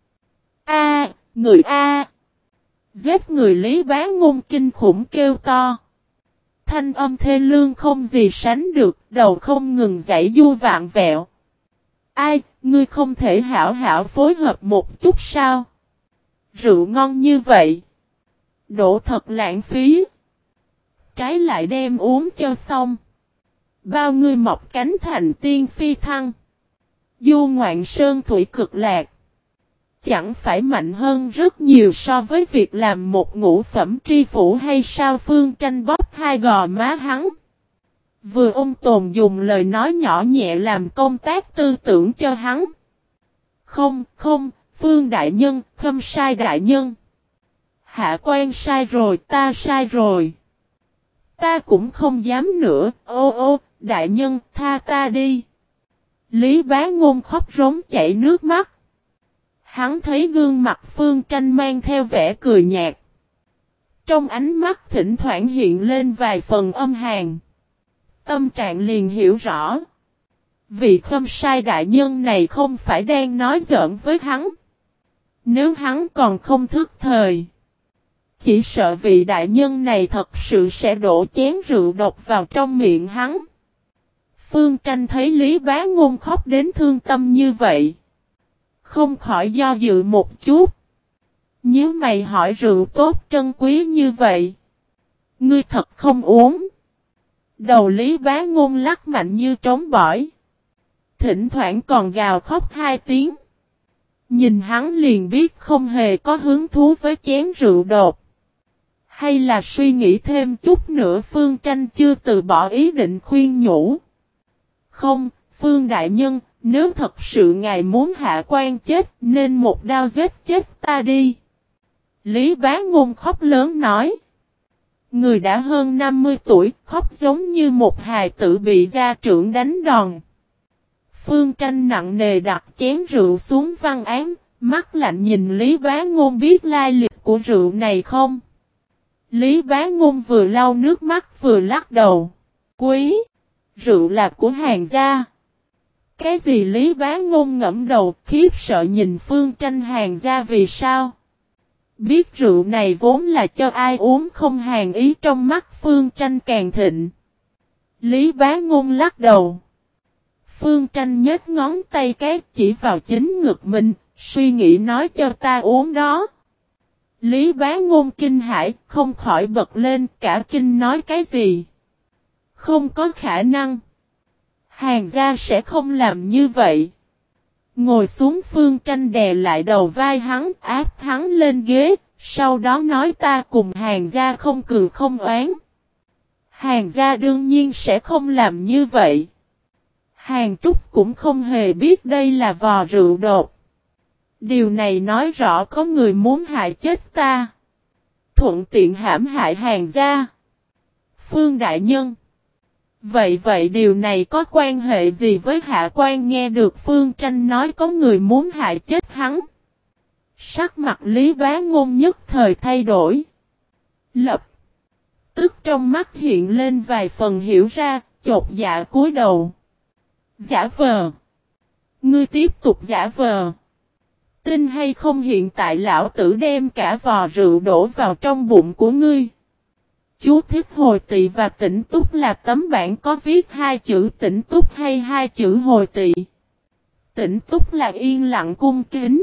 A, người A. Giết người Lý Bá Ngôn kinh khủng kêu to. Thanh âm thê lương không gì sánh được, đầu không ngừng giãy giụa vạn vẹo. Ai, ngươi không thể hảo hảo phối hợp một chút sao? Rượu ngon như vậy. Đổ thật lãng phí. Trái lại đem uống cho xong. Bao ngươi mọc cánh thành tiên phi thăng. Du ngoạn sơn thủy cực lạc. Chẳng phải mạnh hơn rất nhiều so với việc làm một ngũ phẩm tri phủ hay sao? Phương Tranh bóp hai gò má hắn. Vừa ôn tồn dùng lời nói nhỏ nhẹ làm công tác tư tưởng cho hắn. Không, Phương Đại Nhân, Khâm Sai Đại Nhân. Hạ quan sai rồi, ta sai rồi. Ta cũng không dám nữa, ô, Đại Nhân, tha ta đi. Lý Bá Ngôn khóc rống chảy nước mắt. Hắn thấy gương mặt Phương Tranh mang theo vẻ cười nhạt. Trong ánh mắt thỉnh thoảng hiện lên vài phần âm hàn. Tâm trạng liền hiểu rõ. Vị Khâm Sai Đại Nhân này không phải đang nói giỡn với hắn. Nếu hắn còn không thức thời. Chỉ sợ vị đại nhân này thật sự sẽ đổ chén rượu độc vào trong miệng hắn. Phương Tranh thấy Lý Bá Ngôn khóc đến thương tâm như vậy. Không khỏi do dự một chút. Nếu mày hỏi rượu tốt trân quý như vậy. Ngươi thật không uống. Đầu Lý Bá Ngôn lắc mạnh như trống bỏi. Thỉnh thoảng còn gào khóc 2 tiếng. Nhìn hắn liền biết không hề có hứng thú với chén rượu đột. Hay là suy nghĩ thêm chút nữa Phương Tranh chưa từ bỏ ý định khuyên nhủ. Không, Phương Đại Nhân, nếu thật sự ngài muốn hạ quan chết nên một đao giết chết ta đi. Lý Bá Ngôn khóc lớn nói. Người đã hơn 50 tuổi, khóc giống như một hài tử bị gia trưởng đánh đòn. Phương Tranh nặng nề đặt chén rượu xuống văn án, mắt lạnh nhìn Lý Bá Ngôn biết lai lịch của rượu này không? Lý Bá Ngôn vừa lau nước mắt vừa lắc đầu. Quý! Rượu là của Hàn gia. Cái gì Lý Bá Ngôn ngẫm đầu khiếp sợ nhìn Phương Tranh Hàn gia vì sao? Biết rượu này vốn là cho ai uống không hàn ý trong mắt Phương Tranh càng thịnh. Lý Bá Ngôn lắc đầu. Phương Tranh nhếch ngón tay cái chỉ vào chính ngực mình, suy nghĩ nói cho ta uống đó. Lý Bá Ngôn kinh hãi, không khỏi bật lên cả kinh nói cái gì. Không có khả năng. Hàn gia sẽ không làm như vậy. Ngồi xuống Phương Tranh đè lại đầu vai hắn, áp hắn lên ghế, sau đó nói ta cùng Hàn gia không cừu không oán. Hàn gia đương nhiên sẽ không làm như vậy. Hàn Trúc cũng không hề biết đây là vò rượu đột. Điều này nói rõ có người muốn hại chết ta. Thuận tiện hãm hại Hàn gia. Phương Đại Nhân. Vậy điều này có quan hệ gì với hạ quan nghe được Phương Tranh nói có người muốn hại chết hắn? Sắc mặt Lý Bá Ngôn nhất thời thay đổi. Lập tức trong mắt hiện lên vài phần hiểu ra, chột dạ cúi đầu. Giả vờ. Ngươi tiếp tục giả vờ. Tin hay không hiện tại lão tử đem cả vò rượu đổ vào trong bụng của ngươi. Chú thích hồi tỵ và tỉnh túc là tấm bảng có viết hai chữ tỉnh túc hay hai chữ hồi tỵ. Tỉnh túc là yên lặng cung kính.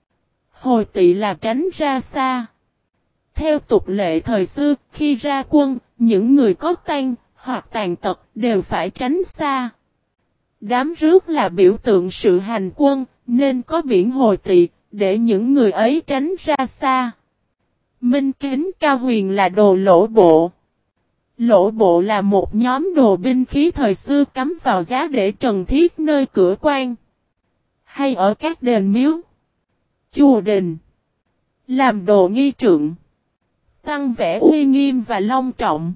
Hồi tỵ là tránh ra xa. Theo tục lệ thời xưa, khi ra quân, những người có tang hoặc tàn tật đều phải tránh xa. Đám rước là biểu tượng sự hành quân, nên có biển hồi tỵ, để những người ấy tránh ra xa. Minh Kính Cao Huyền là đồ lỗ bộ. Lỗ bộ là một nhóm đồ binh khí thời xưa cắm vào giá để trần thiết nơi cửa quan. Hay ở các đền miếu, chùa đình. Làm đồ nghi trượng. Tăng vẻ uy nghiêm và long trọng.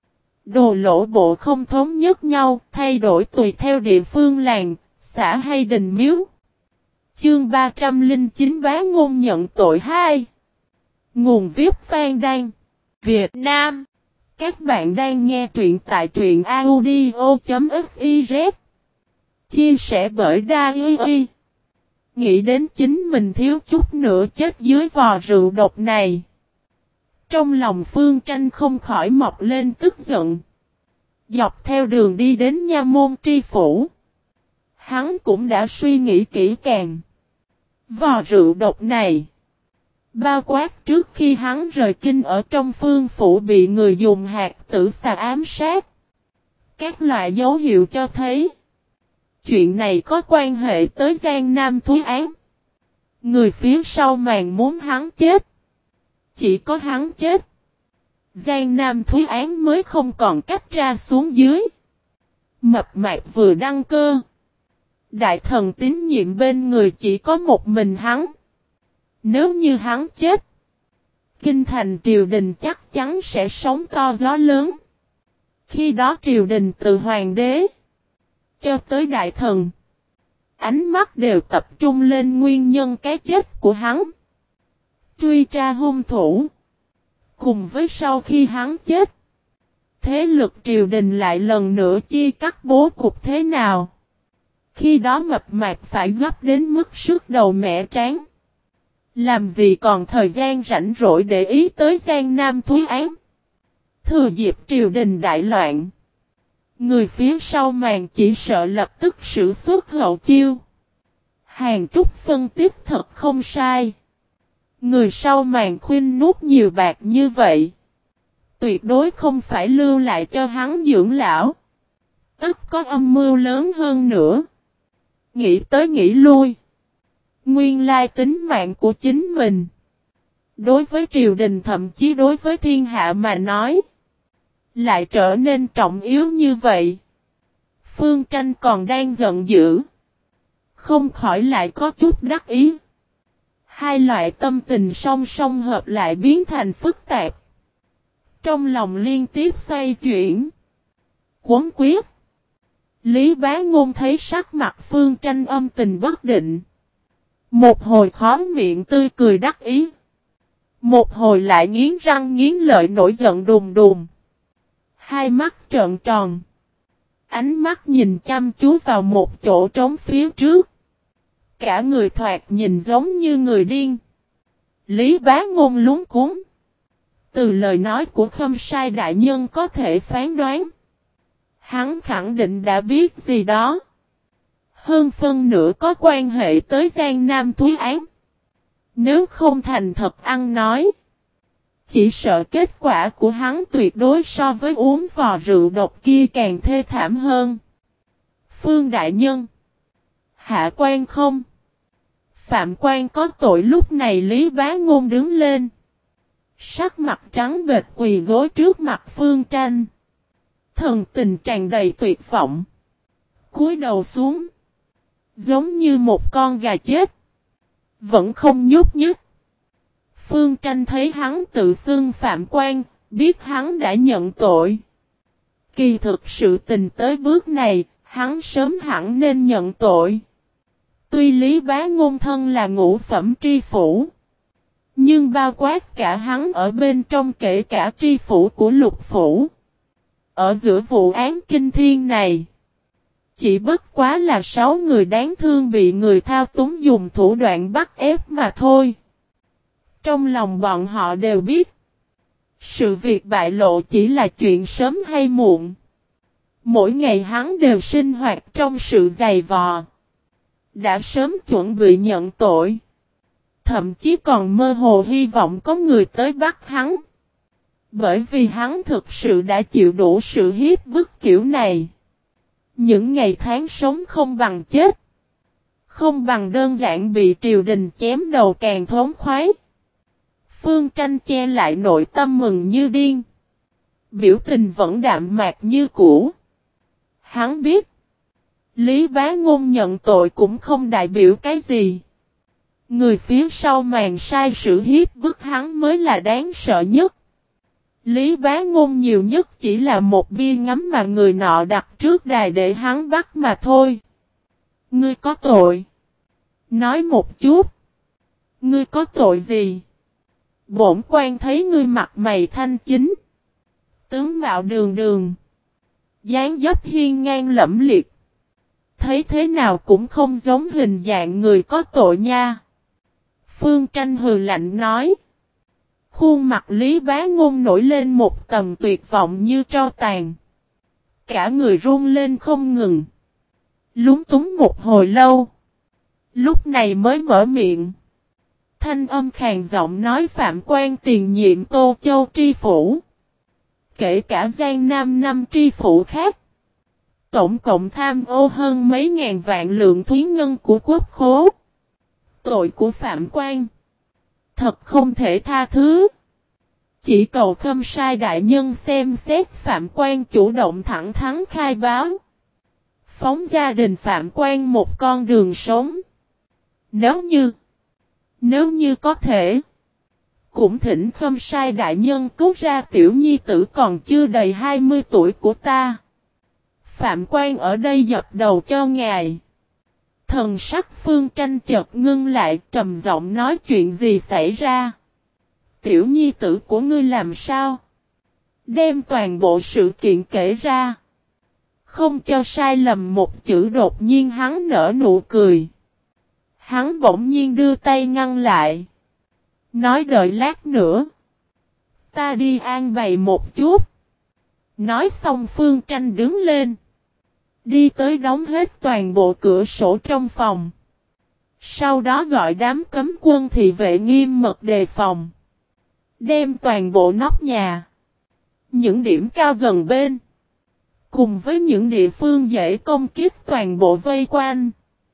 Đồ lỗ bộ không thống nhất nhau, thay đổi tùy theo địa phương làng, xã hay đình miếu. Chương 309 Bá Ngôn nhận tội 2. Nguồn viết Phan Đan, Việt Nam. Các bạn đang nghe truyện tại truyện audio.fiz. Chia sẻ bởi Daily. Nghĩ đến chính mình thiếu chút nữa chết dưới vò rượu độc này. Trong lòng Phương Tranh không khỏi mọc lên tức giận. Dọc theo đường đi đến Nha Môn Tri Phủ. Hắn cũng đã suy nghĩ kỹ càng. Vò rượu độc này. Bao quát trước khi hắn rời kinh ở trong Phương Phủ bị người dùng hạt tử xà ám sát. Các loại dấu hiệu cho thấy. Chuyện này có quan hệ tới Giang Nam Thúy Án. Người phía sau màn muốn hắn chết. Chỉ có hắn chết. Giang Nam Thúy Án mới không còn cách ra xuống dưới. Mập mạp vừa đăng cơ. Đại thần tín nhiệm bên người chỉ có một mình hắn. Nếu như hắn chết. Kinh thành triều đình chắc chắn sẽ sóng to gió lớn. Khi đó triều đình từ hoàng đế cho tới đại thần. Ánh mắt đều tập trung lên nguyên nhân cái chết của hắn. Truy tra hung thủ. Cùng với sau khi hắn chết. Thế lực triều đình lại lần nữa chia cắt bố cục thế nào. Khi đó mập mạp phải gấp đến mức sức đầu mẻ trán. Làm gì còn thời gian rảnh rỗi để ý tới Giang Nam Thúy Án. Thừa dịp triều đình đại loạn. Người phía sau màn chỉ sợ lập tức sử xuất hậu chiêu. Hàn Trúc phân tích thật không sai. Người sau màn khuyên nuốt nhiều bạc như vậy. Tuyệt đối không phải lưu lại cho hắn dưỡng lão. Tất có âm mưu lớn hơn nữa. Nghĩ tới nghĩ lui. Nguyên lai tính mạng của chính mình. Đối với triều đình thậm chí đối với thiên hạ mà nói. Lại trở nên trọng yếu như vậy. Phương Tranh còn đang giận dữ. Không khỏi lại có chút đắc ý. Hai loại tâm tình song song hợp lại biến thành phức tạp. Trong lòng liên tiếp xoay chuyển. Quấn quyết. Lý Bá Ngôn thấy sắc mặt Phương Tranh âm tình bất định. Một hồi khó miệng tươi cười đắc ý. Một hồi lại nghiến răng nghiến lợi nổi giận đùng đùng. Hai mắt trợn tròn. Ánh mắt nhìn chăm chú vào một chỗ trống phía trước. Cả người thoạt nhìn giống như người điên. Lý Bá Ngôn luống cuống. Từ lời nói của Khâm Sai đại nhân có thể phán đoán. Hắn khẳng định đã biết gì đó. Hơn phân nửa có quan hệ tới Giang Nam Thúy Án. Nếu không thành thật ăn nói. Chỉ sợ kết quả của hắn tuyệt đối so với uống vò rượu độc kia càng thê thảm hơn. Phương đại nhân. Hạ quan không. Phạm quan có tội. Lúc này Lý Bá Ngôn đứng lên. Sắc mặt trắng bệch quỳ gối trước mặt Phương Tranh. Thần tình tràn đầy tuyệt vọng. Cúi đầu xuống. Giống như một con gà chết. Vẫn không nhúc nhích. Phương Tranh thấy hắn tự xưng phạm quan, biết hắn đã nhận tội. Kỳ thực sự tình tới bước này, hắn sớm hẳn nên nhận tội. Tuy Lý Bá Ngôn thân là ngũ phẩm tri phủ, nhưng bao quát cả hắn ở bên trong kể cả tri phủ của Lục phủ. Ở giữa vụ án kinh thiên này, chỉ bất quá là 6 người đáng thương bị người thao túng dùng thủ đoạn bắt ép mà thôi. Trong lòng bọn họ đều biết, sự việc bại lộ chỉ là chuyện sớm hay muộn. Mỗi ngày hắn đều sinh hoạt trong sự dày vò. Đã sớm chuẩn bị nhận tội. Thậm chí còn mơ hồ hy vọng có người tới bắt hắn. Bởi vì hắn thực sự đã chịu đủ sự hiếp bức kiểu này. Những ngày tháng sống không bằng chết. Không bằng đơn giản bị triều đình chém đầu càng thống khoái. Phương Tranh che lại nội tâm mừng như điên. Biểu tình vẫn đạm mạc như cũ. Hắn biết. Lý Bá Ngôn nhận tội cũng không đại biểu cái gì. Người phía sau màn sai sự hiếp bức hắn mới là đáng sợ nhất. Lý Bá Ngôn nhiều nhất chỉ là một bia ngắm mà người nọ đặt trước đài để hắn bắt mà thôi. Ngươi có tội. Nói một chút. Ngươi có tội gì? Bổn quan thấy ngươi mặt mày thanh chính. Tướng mạo đường đường. Dáng dấp hiên ngang lẫm liệt. Thấy thế nào cũng không giống hình dạng người có tội nha. Phương Tranh hừ lạnh nói. Khuôn mặt Lý Bá Ngôn nổi lên một tầng tuyệt vọng như tro tàn. Cả người run lên không ngừng. Lúng túng một hồi lâu. Lúc này mới mở miệng. Thanh âm khàn giọng nói Phạm quan tiền nhiệm Tô Châu tri phủ. Kể cả Giang Nam 5 tri phủ khác. Tổng cộng tham ô hơn mấy ngàn vạn lượng thúy ngân của quốc khố. Tội của Phạm quan. Thật không thể tha thứ. Chỉ cầu Khâm Sai đại nhân xem xét Phạm quan chủ động thẳng thắn khai báo. Phóng gia đình Phạm quan một con đường sống. Nếu như có thể. Cũng thỉnh Khâm Sai đại nhân cứu ra tiểu nhi tử còn chưa đầy 20 tuổi của ta. Phạm quan ở đây dập đầu cho ngài. Thần sắc Phương Tranh chợt ngưng lại trầm giọng nói chuyện gì xảy ra. Tiểu nhi tử của ngươi làm sao? Đem toàn bộ sự kiện kể ra. Không cho sai lầm một chữ đột nhiên hắn nở nụ cười. Hắn bỗng nhiên đưa tay ngăn lại. Nói đợi lát nữa. Ta đi an bày một chút. Nói xong Phương Tranh đứng lên. Đi tới đóng hết toàn bộ cửa sổ trong phòng. Sau đó gọi đám cấm quân thị vệ nghiêm mật đề phòng. Đem toàn bộ nóc nhà. Những điểm cao gần bên. Cùng với những địa phương dễ công kích toàn bộ vây quanh.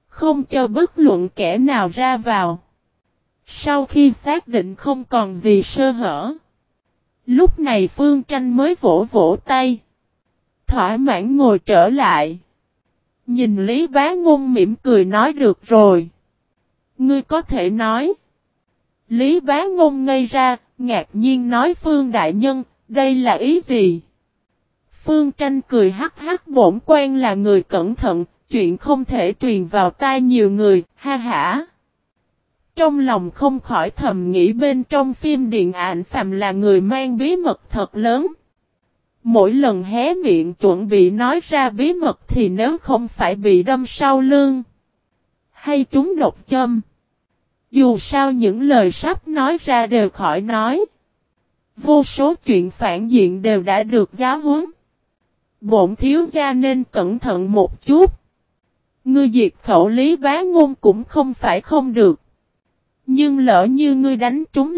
không cho bất luận kẻ nào ra vào. Sau khi xác định không còn gì sơ hở, lúc này Phương Tranh mới vỗ vỗ tay, thỏa mãn ngồi trở lại. Nhìn Lý Bá Ngôn mỉm cười nói được rồi. Ngươi có thể nói. Lý Bá Ngôn ngây ra, ngạc nhiên nói Phương Đại Nhân, đây là ý gì? Phương Tranh cười hắc hắc, bổn quan là người cẩn thận, chuyện không thể truyền vào tai nhiều người, ha hả. Trong lòng không khỏi thầm nghĩ bên trong phim điện ảnh Phạm là người mang bí mật thật lớn. Mỗi lần hé miệng chuẩn bị nói ra bí mật thì nếu không phải bị đâm sau lưng hay trúng độc châm, dù sao những lời sắp nói ra đều khỏi nói. Vô số chuyện phản diện đều đã được giáo huấn. Bổn thiếu gia nên cẩn thận một chút. Ngươi diệt khẩu Lý Bá Ngôn cũng không phải không được. Nhưng lỡ như ngươi đánh trúng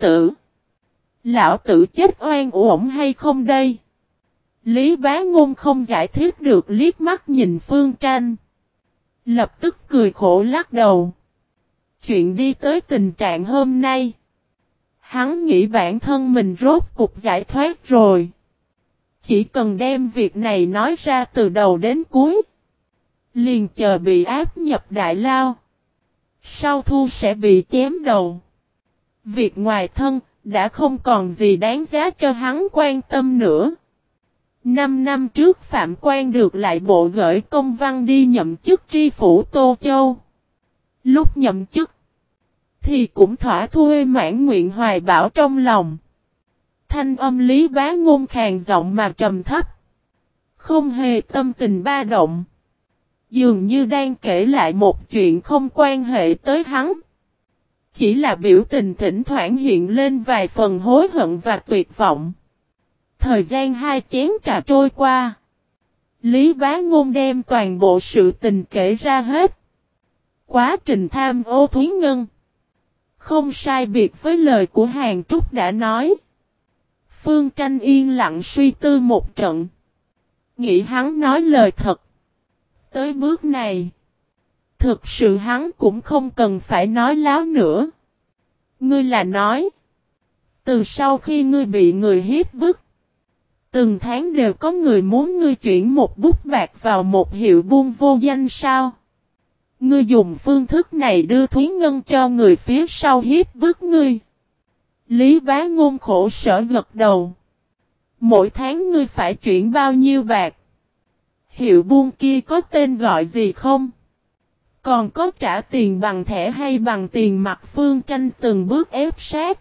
lão tử chết oan uổng hay không đây? Lý Bá Ngôn không giải thích được, liếc mắt nhìn Phương Tranh, lập tức cười khổ lắc đầu. Chuyện đi tới tình trạng hôm nay, hắn nghĩ bản thân mình rốt cục giải thoát rồi. Chỉ cần đem việc này nói ra từ đầu đến cuối, liền chờ bị áp nhập đại lao. Sau thu sẽ bị chém đầu. Việc ngoài thân đã không còn gì đáng giá cho hắn quan tâm nữa. 5 năm trước Phạm Quan được lại bộ gửi công văn đi nhậm chức tri phủ Tô Châu. Lúc nhậm chức thì cũng thỏa thuê mãn nguyện hoài bão trong lòng. Thanh âm Lý Bá Ngôn khàn giọng mà trầm thấp, không hề tâm tình ba động, dường như đang kể lại một chuyện không quan hệ tới hắn. Chỉ là biểu tình thỉnh thoảng hiện lên vài phần hối hận và tuyệt vọng. Thời gian 2 chén trà trôi qua, Lý Bá Ngôn đem toàn bộ sự tình kể ra hết. Quá trình tham ô Thúy Ngân không sai biệt với lời của Hàn Trúc đã nói. Phương Tranh yên lặng suy tư một trận, nghĩ hắn nói lời thật. Tới bước này, thực sự hắn cũng không cần phải nói láo nữa. Ngươi là nói, từ sau khi ngươi bị người hiếp bức, từng tháng đều có người muốn ngươi chuyển một bút bạc vào một hiệu buôn vô danh sao? Ngươi dùng phương thức này đưa Thúy Ngân cho người phía sau hiếp bức ngươi. Lý Bá Ngôn khổ sở gật đầu. Mỗi tháng ngươi phải chuyển bao nhiêu bạc? Hiệu buôn kia có tên gọi gì không? Còn có trả tiền bằng thẻ hay bằng tiền mặt? Phương Tranh từng bước ép sát.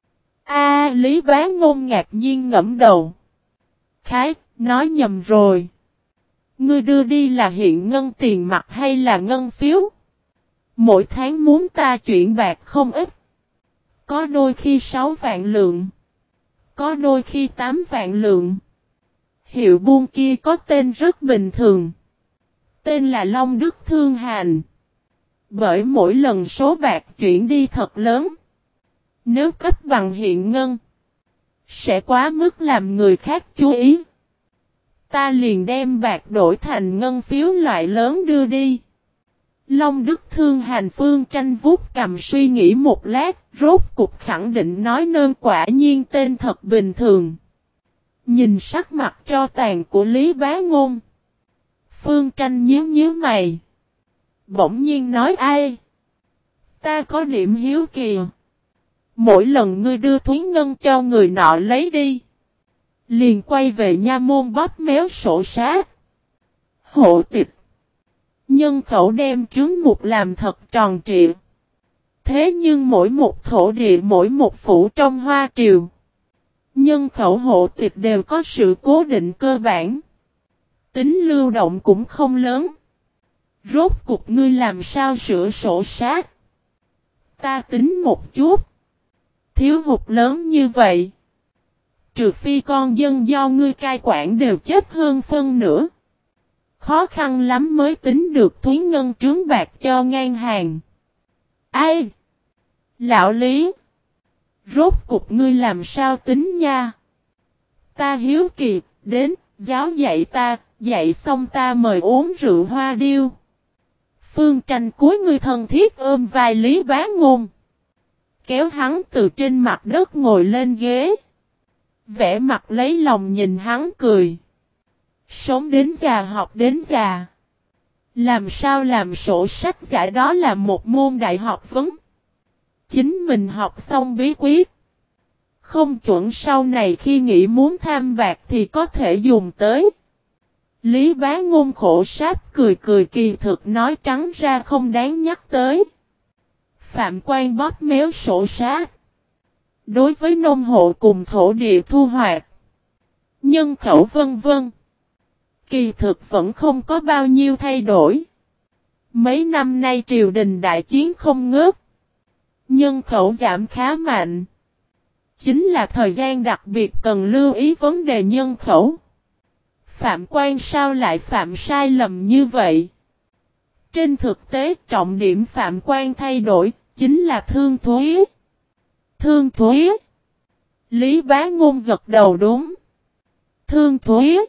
Lý Bá Ngôn ngạc nhiên ngẫm đầu. Khái, nói nhầm rồi. Ngươi đưa đi là hiện ngân tiền mặt hay là ngân phiếu? Mỗi tháng muốn ta chuyển bạc không ít. Có đôi khi 6 vạn lượng. Có đôi khi 8 vạn lượng. Hiệu buôn kia có tên rất bình thường. Tên là Long Đức Thương Hành. Bởi mỗi lần số bạc chuyển đi thật lớn. Nếu cấp bằng hiện ngân, sẽ quá mức làm người khác chú ý. Ta liền đem bạc đổi thành ngân phiếu loại lớn đưa đi. Long Đức Thương Hành. Phương Tranh vuốt cầm suy nghĩ một lát, rốt cục khẳng định nói nơn, quả nhiên tên thật bình thường. Nhìn sắc mặt tro tàn của Lý Bá Ngôn, Phương Tranh nhíu mày, bỗng nhiên nói: ai? Ta có điểm hiếu kỳ. Mỗi lần ngươi đưa Thúy Ngân cho người nọ lấy đi, liền quay về nha môn bóp méo sổ sát, hộ tịch, nhân khẩu đem trướng mục làm thật tròn trịa. Thế nhưng mỗi một thổ địa, mỗi một phủ trong Hoa Triều, nhân khẩu hộ tịch đều có sự cố định cơ bản. Tính lưu động cũng không lớn. Rốt cục ngươi làm sao sửa sổ sát? Ta tính một chút. Thiếu hụt lớn như vậy, trừ phi con dân do ngươi cai quản đều chết hơn phân nửa, khó khăn lắm mới tính được Thúy Ngân trướng bạc cho ngang hàng. Ai? Lão Lý, rốt cục ngươi làm sao tính nha? Ta hiếu kỳ, đến, giáo dạy ta, dạy xong ta mời uống rượu hoa điêu. Phương Tranh cúi người thân thiết ôm vai Lý Bá Ngôn. Kéo hắn từ trên mặt đất ngồi lên ghế. Vẻ mặt lấy lòng nhìn hắn cười. Sống đến già học đến già. Làm sao làm sổ sách giả đó là một môn đại học vấn. Chính mình học xong bí quyết. Không chuẩn sau này khi nghĩ muốn tham bạc thì có thể dùng tới. Lý Bá Ngôn khổ sáp cười cười kỳ thực nói trắng ra không đáng nhắc tới. Phạm Quan bóp méo sổ sách. Đối với nông hộ cùng thổ địa thu hoạch. Nhân khẩu vân vân. Kỳ thực vẫn không có bao nhiêu thay đổi. Mấy năm nay triều đình đại chiến không ngớt. Nhân khẩu giảm khá mạnh. Chính là thời gian đặc biệt cần lưu ý vấn đề nhân khẩu. Phạm Quan sao lại phạm sai lầm như vậy? Trên thực tế trọng điểm Phạm Quan thay đổi chính là thương thuế. Thương thuế. Lý Bá Ngôn gật đầu đúng. Thương thuế.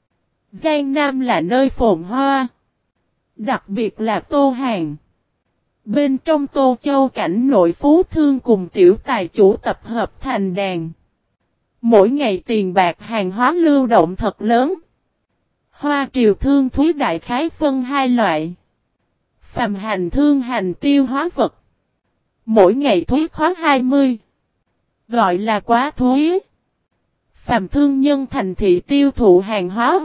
Giang Nam là nơi phồn hoa. Đặc biệt là Tô Hàng. Bên trong Tô Châu cảnh nội phú thương cùng tiểu tài chủ tập hợp thành đàn. Mỗi ngày tiền bạc hàng hóa lưu động thật lớn. Hoa triều thương thuế đại khái phân hai loại. Phàm hành thương hành tiêu hóa vật. Mỗi ngày thuế khóa 20. Gọi là quá thuế. Phàm thương nhân thành thị tiêu thụ hàng hóa.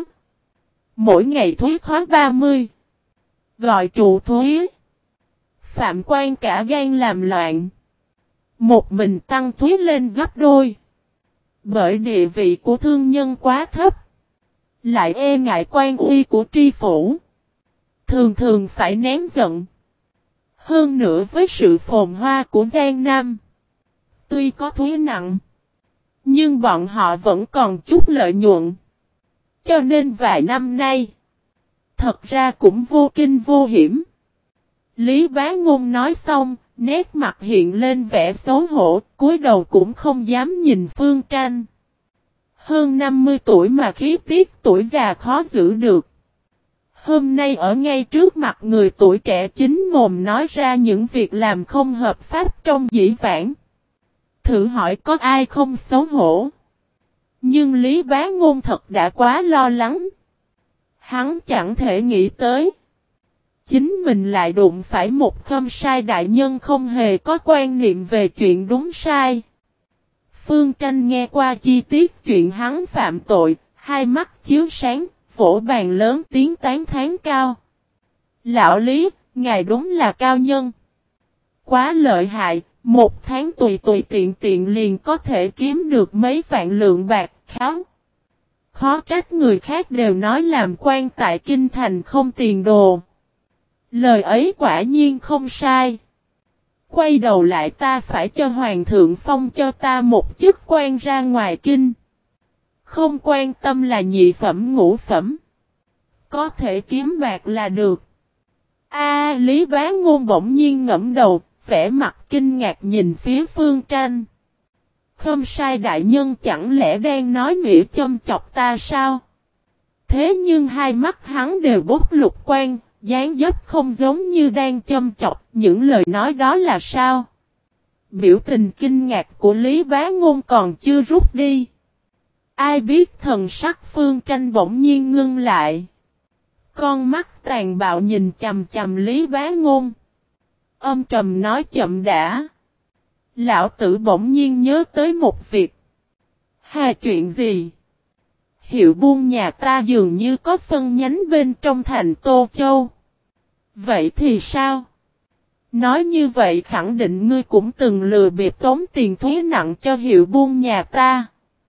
Mỗi ngày thuế khóa 30. Gọi trụ thuế. Phạm Quan cả gan làm loạn. Một mình tăng thuế lên gấp đôi. Bởi địa vị của thương nhân quá thấp. Lại e ngại quan uy của tri phủ. Thường thường phải nén giận. Hơn nữa với sự phồn hoa của Giang Nam. Tuy có thuế nặng. Nhưng bọn họ vẫn còn chút lợi nhuận. Cho nên vài năm nay. Thật ra cũng vô kinh vô hiểm. Lý Bá Ngôn nói xong, nét mặt hiện lên vẻ xấu hổ, cúi đầu cũng không dám nhìn Phương Tranh. Hơn 50 tuổi mà khí tiết tuổi già khó giữ được. Hôm nay ở ngay trước mặt người tuổi trẻ chính mồm nói ra những việc làm không hợp pháp trong dĩ vãng. Thử hỏi có ai không xấu hổ. Nhưng Lý Bá Ngôn thật đã quá lo lắng. Hắn chẳng thể nghĩ tới. Chính mình lại đụng phải một khâm sai đại nhân không hề có quan niệm về chuyện đúng sai. Phương Tranh nghe qua chi tiết chuyện hắn phạm tội, hai mắt chiếu sáng, vỗ bàn lớn tiếng tán thán cao. Lão Lý, ngài đúng là cao nhân. Quá lợi hại, một tháng tùy tiện liền có thể kiếm được mấy vạn lượng bạc kháo. Khó trách người khác đều nói làm quan tại kinh thành không tiền đồ. Lời ấy quả nhiên không sai. Quay đầu lại ta phải cho hoàng thượng phong cho ta một chức quan ra ngoài kinh. Không quan tâm là nhị phẩm ngũ phẩm. Có thể kiếm bạc là được. Lý Bá Ngôn bỗng nhiên ngẫm đầu, vẻ mặt kinh ngạc nhìn phía Phương Tranh. Không sai đại nhân chẳng lẽ đang nói mỉa châm chọc ta sao? Thế nhưng hai mắt hắn đều bốc lục quang. Dáng dấp không giống như đang châm chọc, những lời nói đó là sao? Biểu tình kinh ngạc của Lý Bá Ngôn còn chưa rút đi. Ai biết thần sắc Phương Tranh bỗng nhiên ngưng lại. Con mắt tàn bạo nhìn chằm chằm Lý Bá Ngôn. Âm trầm nói chậm đã. Lão tử bỗng nhiên nhớ tới một việc. Chuyện gì? Hiệu buôn nhà ta dường như có phân nhánh bên trong thành Tô Châu. Vậy thì sao? Nói như vậy khẳng định ngươi cũng từng lừa bịp tống tiền thuế nặng cho hiệu buôn nhà ta.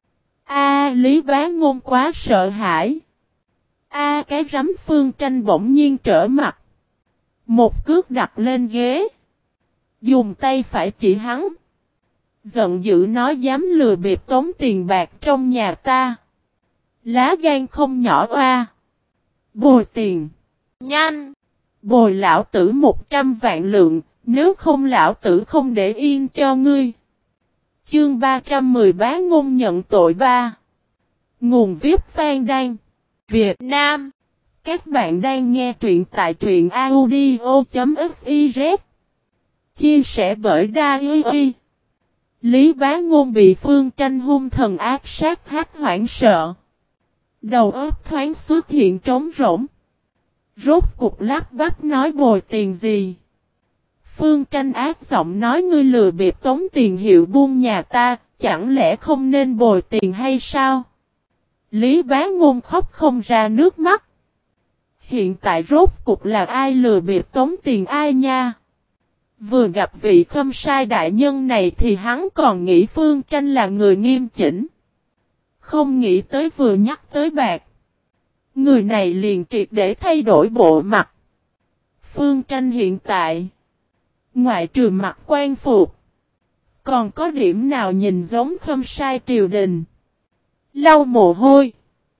Lý Bá Ngôn quá sợ hãi. Cái rắm Phương Tranh bỗng nhiên trở mặt. Một cước đặt lên ghế. Dùng tay phải chỉ hắn. Giận dữ nói dám lừa bịp tống tiền bạc trong nhà ta. Lá gan không nhỏ oa. Bồi tiền. Nhanh. Bồi lão tử 100 vạn lượng, nếu không lão tử không để yên cho ngươi. Chương 310 Bá Ngôn nhận tội 3. Nguồn viết Phan Đan. Việt Nam. Các bạn đang nghe truyện tại truyện audio.fiz. Chia sẻ bởi Daily. Lý Bá Ngôn bị Phương Tranh hung thần ác sát hách hoảng sợ. Đầu óc thoáng xuất hiện trống rỗng. Rốt cục lắp bắp nói bồi tiền gì? Phương Tranh ác giọng nói ngươi lừa bịp tống tiền hiệu buôn nhà ta, chẳng lẽ không nên bồi tiền hay sao? Lý Bá Ngôn khóc không ra nước mắt. Hiện tại rốt cục là ai lừa bịp tống tiền ai nha? Vừa gặp vị khâm sai đại nhân này thì hắn còn nghĩ Phương Tranh là người nghiêm chỉnh. Không nghĩ tới vừa nhắc tới bạc. Người này liền triệt để thay đổi bộ mặt. Phương Tranh hiện tại, ngoại trừ mặt quan phục, còn có điểm nào nhìn giống khâm sai triều đình? Lau mồ hôi.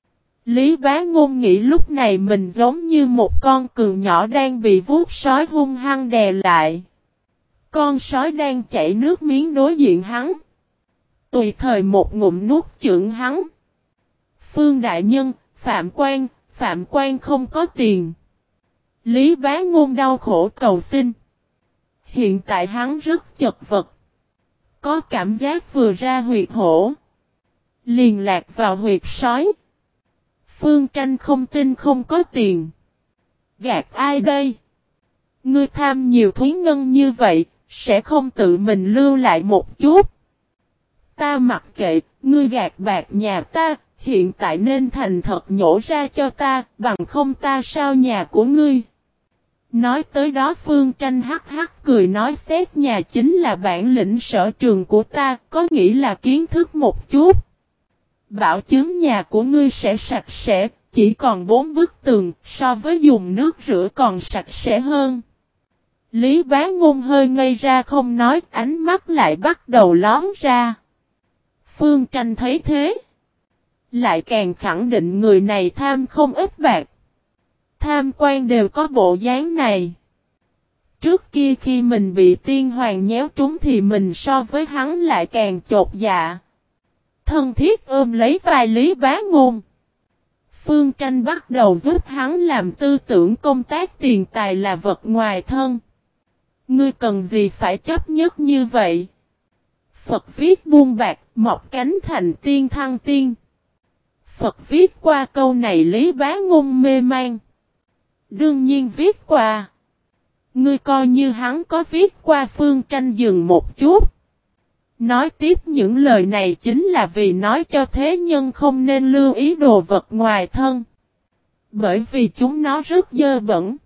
Lý Bá Ngôn nghĩ lúc này mình giống như một con cừu nhỏ đang bị vuốt sói hung hăng đè lại. Con sói đang chảy nước miếng đối diện hắn. Tùy thời một ngụm nuốt chửng hắn. Phương đại nhân, Phạm Quan không có tiền. Lý Bá Ngôn đau khổ cầu xin. Hiện tại hắn rất chật vật. Có cảm giác vừa ra huyệt hổ, liền lạc vào huyệt sói. Phương Tranh không tin không có tiền. Gạt ai đây? Ngươi tham nhiều thúy ngân như vậy, sẽ không tự mình lưu lại một chút. Ta mặc kệ, ngươi gạt bạc nhà ta, hiện tại nên thành thật nhổ ra cho ta, bằng không ta sao nhà của ngươi. Nói tới đó Phương Tranh hắc hắc cười nói xét nhà chính là bản lĩnh sở trường của ta, có nghĩa là kiến thức một chút. Bảo chứng nhà của ngươi sẽ sạch sẽ, chỉ còn 4 bức tường, so với dùng nước rửa còn sạch sẽ hơn. Lý Bá Ngôn hơi ngây ra không nói, ánh mắt lại bắt đầu lón ra. Phương Tranh thấy thế, lại càng khẳng định người này tham không ít bạc. Tham quan đều có bộ dáng này. Trước kia khi mình bị tiên hoàng nhéo trúng thì mình so với hắn lại càng chột dạ. Thân thiết ôm lấy vai Lý Bá Ngôn. Phương Tranh bắt đầu giúp hắn làm tư tưởng công tác tiền tài là vật ngoài thân. Ngươi cần gì phải chấp nhất như vậy? Phật viết buông bạc, mọc cánh thành tiên thăng tiên. Phật viết qua câu này Lý Bá Ngôn mê man. Đương nhiên viết qua. Ngươi coi như hắn có viết qua. Phương Tranh dừng một chút. Nói tiếp những lời này chính là vì nói cho thế nhân không nên lưu ý đồ vật ngoài thân. Bởi vì chúng nó rất dơ bẩn.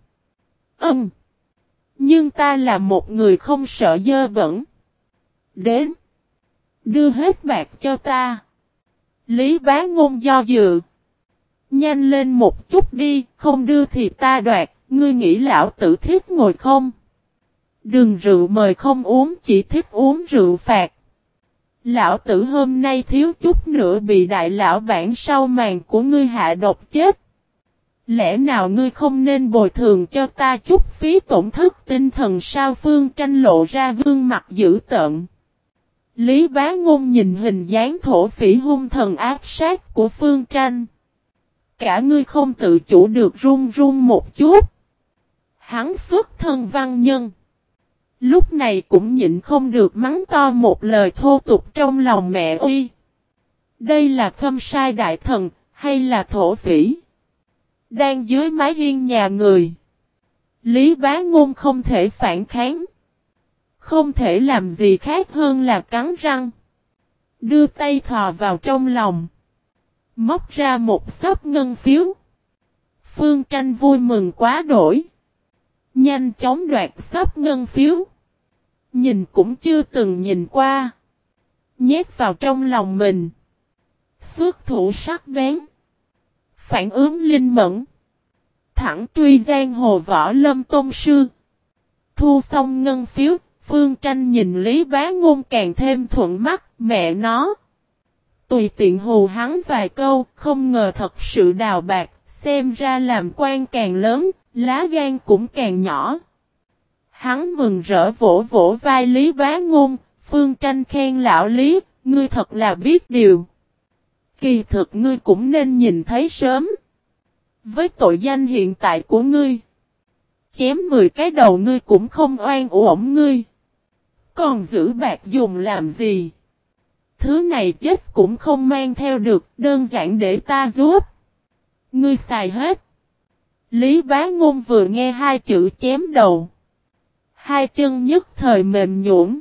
Nhưng ta là một người không sợ dơ bẩn. Đến. Đưa hết bạc cho ta. Lý Bá Ngôn do dự. Nhanh lên một chút đi, không đưa thì ta đoạt, ngươi nghĩ lão tử thích ngồi không? Đừng rượu mời không uống, chỉ thích uống rượu phạt. Lão tử hôm nay thiếu chút nữa bị đại lão bản sau màn của ngươi hạ độc chết. Lẽ nào ngươi không nên bồi thường cho ta chút phí tổn thất tinh thần sao? Phương Tranh lộ ra gương mặt dữ tợn. Lý Bá Ngôn nhìn hình dáng thổ phỉ hung thần ác sát của Phương Tranh. Cả ngươi không tự chủ được run run một chút. Hắn xuất thân văn nhân. Lúc này cũng nhịn không được mắng to một lời thô tục trong lòng mẹ uy. Đây là khâm sai đại thần, hay là thổ phỉ? Đang dưới mái hiên nhà người. Lý Bá Ngôn không thể phản kháng. Không thể làm gì khác hơn là cắn răng. Đưa tay thò vào trong lòng. Móc ra một xấp ngân phiếu. Phương Tranh vui mừng quá đổi. Nhanh chóng đoạt xấp ngân phiếu. Nhìn cũng chưa từng nhìn qua. Nhét vào trong lòng mình. Xuất thủ sắc bén. Phản ứng linh mẫn. Thẳng truy giang hồ võ lâm tôn sư. Thu xong ngân phiếu. Phương Tranh nhìn Lý Bá Ngôn càng thêm thuận mắt. Mẹ nó. Tùy tiện hù hắn vài câu. Không ngờ thật sự đào bạc. Xem ra làm quan càng lớn. Lá gan cũng càng nhỏ. Hắn mừng rỡ vỗ vỗ vai Lý Bá Ngôn. Phương Tranh khen lão Lý. Ngươi thật là biết điều. Kỳ thực ngươi cũng nên nhìn thấy sớm. Với tội danh hiện tại của ngươi, chém 10 cái đầu ngươi cũng không oan uổng ngươi. Còn giữ bạc dùng làm gì? Thứ này chết cũng không mang theo được, đơn giản để ta giúp. Ngươi xài hết. Lý Bá Ngôn vừa nghe hai chữ chém đầu, hai chân nhất thời mềm nhũn.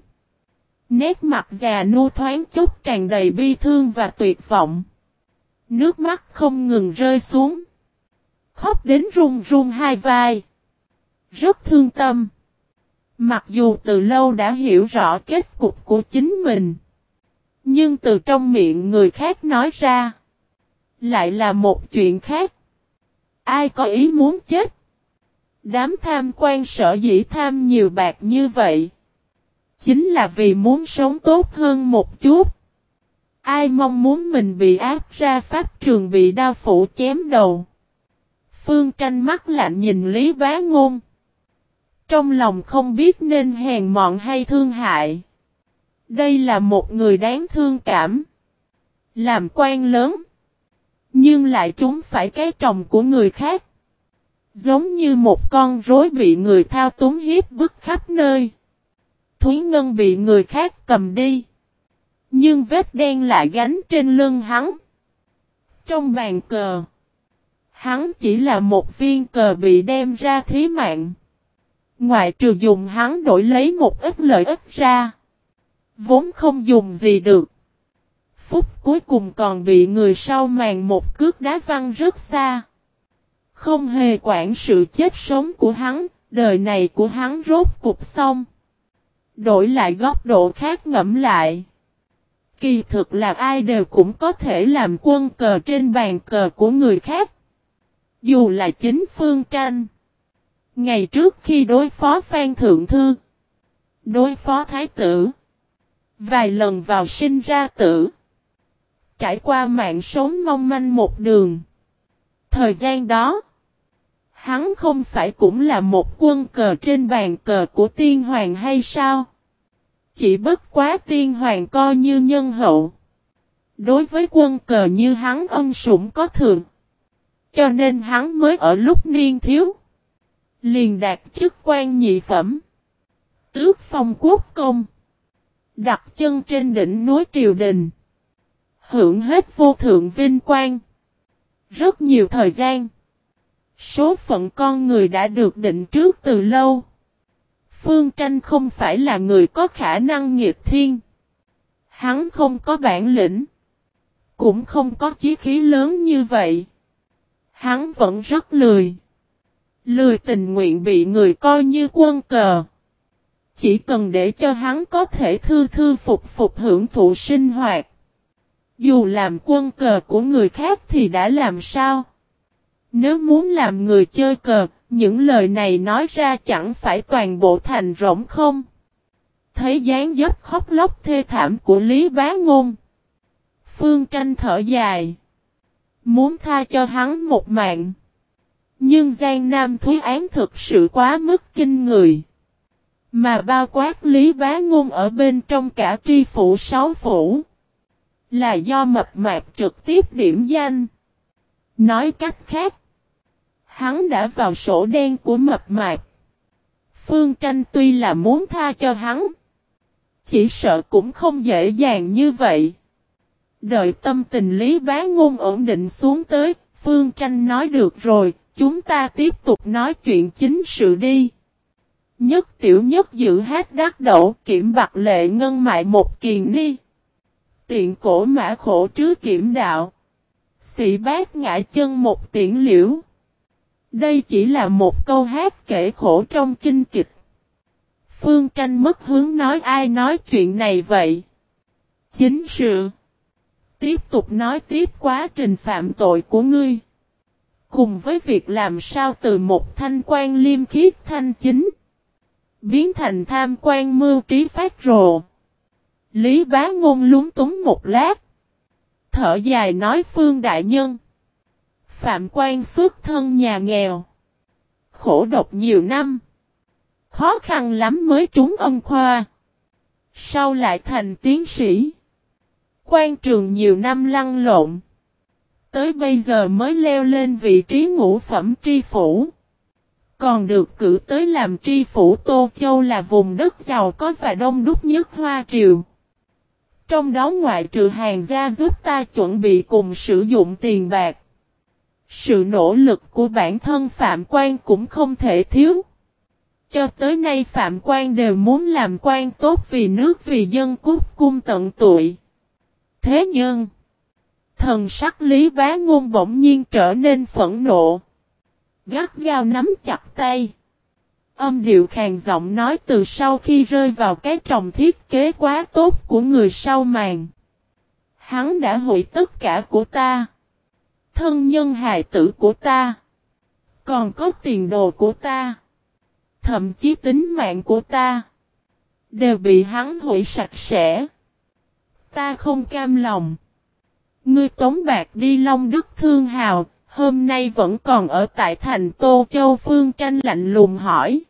Nét mặt già nua thoáng chốc tràn đầy bi thương và tuyệt vọng. Nước mắt không ngừng rơi xuống. Khóc đến run run hai vai. Rất thương tâm. Mặc dù từ lâu đã hiểu rõ kết cục của chính mình, nhưng từ trong miệng người khác nói ra lại là một chuyện khác. Ai có ý muốn chết? Đám tham quan sở dĩ tham nhiều bạc như vậy, chính là vì muốn sống tốt hơn một chút. Ai mong muốn mình bị áp ra pháp trường bị đao phủ chém đầu? Phương Tranh mắt lạnh nhìn Lý Bá Ngôn. Trong lòng không biết nên hèn mọn hay thương hại. Đây là một người đáng thương cảm. Làm quan lớn, nhưng lại trúng phải cái tròng của người khác. Giống như một con rối bị người thao túng hiếp bức khắp nơi. Thúy Ngân bị người khác cầm đi, nhưng vết đen lại gánh trên lưng hắn. Trong bàn cờ, hắn chỉ là một viên cờ bị đem ra thí mạng. Ngoại trừ dùng hắn đổi lấy một ít lợi ích ra, vốn không dùng gì được. Phút cuối cùng còn bị người sau màn một cước đá văng rất xa. Không hề quản sự chết sống của hắn, đời này của hắn rốt cục xong. Đổi lại góc độ khác ngẫm lại, kỳ thực là ai đều cũng có thể làm quân cờ trên bàn cờ của người khác. Dù là chính Phương Tranh. Ngày trước khi đối phó Phan Thượng Thư, đối phó Thái Tử, vài lần vào sinh ra tử, trải qua mạng sống mong manh một đường. Thời gian đó, hắn không phải cũng là một quân cờ trên bàn cờ của tiên hoàng hay sao? Chỉ bất quá tiên hoàng coi như nhân hậu. Đối với quân cờ như hắn ân sủng có thượng. Cho nên hắn mới ở lúc niên thiếu liền đạt chức quan nhị phẩm, tước phong quốc công, đặt chân trên đỉnh núi triều đình, hưởng hết vô thượng vinh quang. Rất nhiều thời gian, số phận con người đã được định trước từ lâu. Phương Tranh không phải là người có khả năng nghịch thiên. Hắn không có bản lĩnh, cũng không có chí khí lớn như vậy. Hắn vẫn rất lười. Lười tình nguyện bị người coi như quân cờ. Chỉ cần để cho hắn có thể thư thư phục phục hưởng thụ sinh hoạt. Dù làm quân cờ của người khác thì đã làm sao? Nếu muốn làm người chơi cờ, những lời này nói ra chẳng phải toàn bộ thành rỗng không? Thấy dáng dấp khóc lóc thê thảm của Lý Bá Ngôn, Phương Tranh thở dài, muốn tha cho hắn một mạng. Nhưng Giang Nam Thúy án thực sự quá mức kinh người. Mà bao quát Lý Bá Ngôn ở bên trong cả tri phủ 6 phủ, là do mập mạp trực tiếp điểm danh. Nói cách khác, hắn đã vào sổ đen của mập mạp. Phương Tranh tuy là muốn tha cho hắn, chỉ sợ cũng không dễ dàng như vậy. Đợi tâm tình Lý Bá Ngôn ổn định xuống tới, Phương Tranh nói được rồi, chúng ta tiếp tục nói chuyện chính sự đi. Nhất tiểu nhất giữ hát đắc đậu, kiểm bạc lệ ngân mại một kiền ni. Tiện cổ mã khổ trứ kiểm đạo. Sĩ bác ngã chân một tiễn liễu. Đây chỉ là một câu hát kể khổ trong kinh kịch. Phương Tranh mất hướng nói ai nói chuyện này vậy? Chính sự. Tiếp tục nói tiếp quá trình phạm tội của ngươi. Cùng với việc làm sao từ một thanh quan liêm khiết thanh chính, biến thành tham quan mưu trí phát rồ. Lý Bá Ngôn lúng túng một lát. Thở dài nói Phương đại nhân. Phạm quan xuất thân nhà nghèo. Khổ độc nhiều năm. Khó khăn lắm mới trúng ân khoa. Sau lại thành tiến sĩ. Quan trường nhiều năm lăn lộn. Tới bây giờ mới leo lên vị trí ngũ phẩm tri phủ. Còn được cử tới làm tri phủ Tô Châu là vùng đất giàu có và đông đúc nhất Hoa Triều. Trong đó ngoại trừ hàng gia giúp ta chuẩn bị cùng sử dụng tiền bạc. Sự nỗ lực của bản thân Phạm Quan cũng không thể thiếu. Cho tới nay Phạm Quan đều muốn làm quan tốt vì nước vì dân cúc cung tận tụi. Thế nhưng, thần sắc Lý Bá Ngôn bỗng nhiên trở nên phẫn nộ. Gắt gao nắm chặt tay. Âm điệu khàn giọng nói từ sau khi rơi vào cái tròng thiết kế quá tốt của người sau màn. Hắn đã hủy tất cả của ta. Thân nhân hài tử của ta. Còn có tiền đồ của ta. Thậm chí tính mạng của ta. Đều bị hắn hủy sạch sẽ. Ta không cam lòng. Ngươi tống bạc đi Long Đức Thương Hào. Hôm nay vẫn còn ở tại thành Tô Châu. Phương Tranh lạnh lùng hỏi.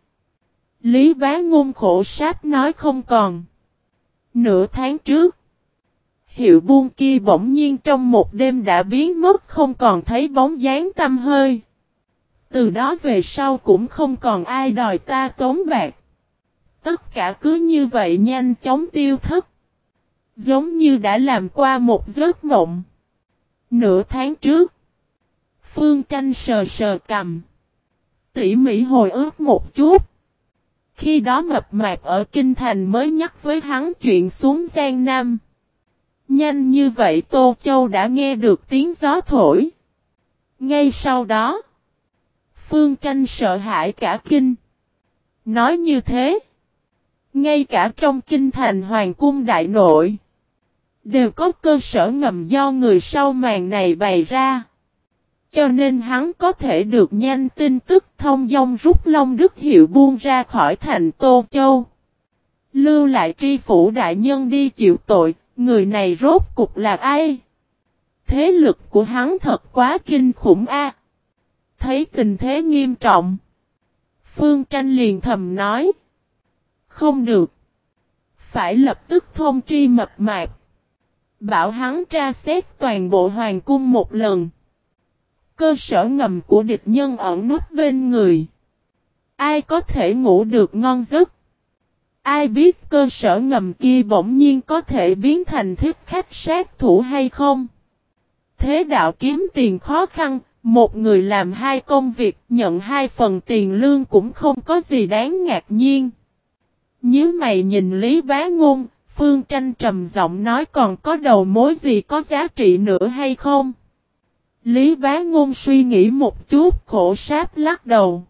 Lý Bá Ngôn khổ sát nói không còn. Nửa tháng trước. Hiệu buôn kia bỗng nhiên trong một đêm đã biến mất không còn thấy bóng dáng tăm hơi. Từ đó về sau cũng không còn ai đòi ta tống bạc. Tất cả cứ như vậy nhanh chóng tiêu thất. Giống như đã làm qua một giấc mộng. Nửa tháng trước. Phương Tranh sờ sờ cằm. Tỉ mỉ hồi ức một chút. Khi đó mập mạp ở Kinh Thành mới nhắc với hắn chuyện xuống Giang Nam. Nhanh như vậy Tô Châu đã nghe được tiếng gió thổi. Ngay sau đó. Phương Tranh sợ hãi cả kinh. Nói như thế. Ngay cả trong Kinh Thành Hoàng cung đại nội. Đều có cơ sở ngầm do người sau màn này bày ra. Cho nên hắn có thể được nhanh tin tức thông dong rút Long Đức Hiệu buông ra khỏi thành Tô Châu. Lưu lại tri phủ đại nhân đi chịu tội, người này rốt cục là ai? Thế lực của hắn thật quá kinh khủng a. Thấy tình thế nghiêm trọng. Phương Tranh liền thầm nói. Không được. Phải lập tức thông tri mập mạp. Bảo hắn tra xét toàn bộ hoàng cung một lần. Cơ sở ngầm của địch nhân ẩn núp bên người. Ai có thể ngủ được ngon giấc? Ai biết cơ sở ngầm kia bỗng nhiên có thể biến thành thích khách sát thủ hay không? Thế đạo kiếm tiền khó khăn, một người làm hai công việc nhận hai phần tiền lương cũng không có gì đáng ngạc nhiên. Nhớ mày nhìn Lý Bá Ngôn, Phương Tranh trầm giọng nói còn có đầu mối gì có giá trị nữa hay không? Lý Bá Ngôn suy nghĩ một chút khổ sáp lắc đầu.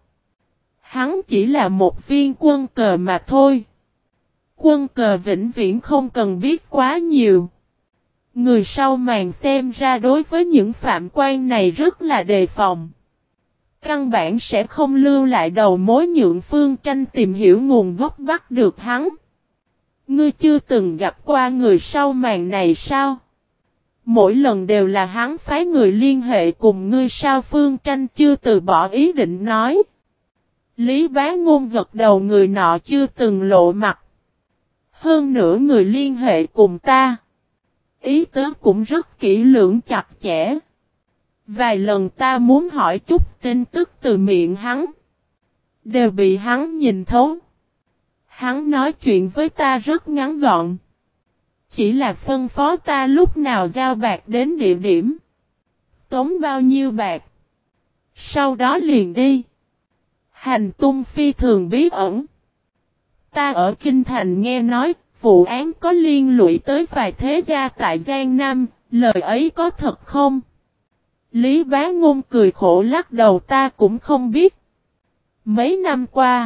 Hắn chỉ là một viên quân cờ mà thôi. Quân cờ vĩnh viễn không cần biết quá nhiều. Người sau màn xem ra đối với những phạm quan này rất là đề phòng. Căn bản sẽ không lưu lại đầu mối nhượng Phương Tranh tìm hiểu nguồn gốc bắt được hắn. Ngươi chưa từng gặp qua người sau màn này sao? Mỗi lần đều là hắn phái người liên hệ cùng ngươi sao? Phương Tranh chưa từ bỏ ý định nói. Lý Bá Ngôn gật đầu người nọ chưa từng lộ mặt. Hơn nữa người liên hệ cùng ta. Ý tứ cũng rất kỹ lưỡng chặt chẽ. Vài lần ta muốn hỏi chút tin tức từ miệng hắn. Đều bị hắn nhìn thấu. Hắn nói chuyện với ta rất ngắn gọn. Chỉ là phân phó ta lúc nào giao bạc đến địa điểm. Tống bao nhiêu bạc. Sau đó liền đi. Hành tung phi thường bí ẩn. Ta ở Kinh Thành nghe nói, vụ án có liên lụy tới vài thế gia tại Giang Nam, lời ấy có thật không? Lý Bá Ngôn cười khổ lắc đầu ta cũng không biết. Mấy năm qua,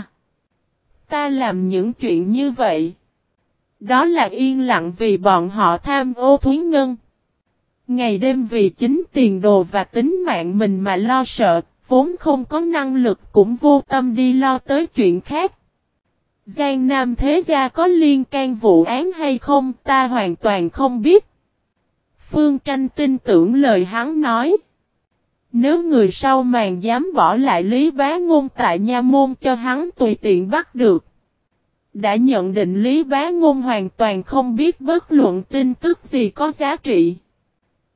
ta làm những chuyện như vậy. Đó là yên lặng vì bọn họ tham ô thúy ngân. Ngày đêm vì chính tiền đồ và tính mạng mình mà lo sợ, vốn không có năng lực cũng vô tâm đi lo tới chuyện khác. Giang Nam thế gia có liên can vụ án hay không ta hoàn toàn không biết. Phương Tranh tin tưởng lời hắn nói. Nếu người sau màn dám bỏ lại Lý Bá Ngôn tại nha môn cho hắn tùy tiện bắt được. Đã nhận định Lý Bá Ngôn hoàn toàn không biết bất luận tin tức gì có giá trị.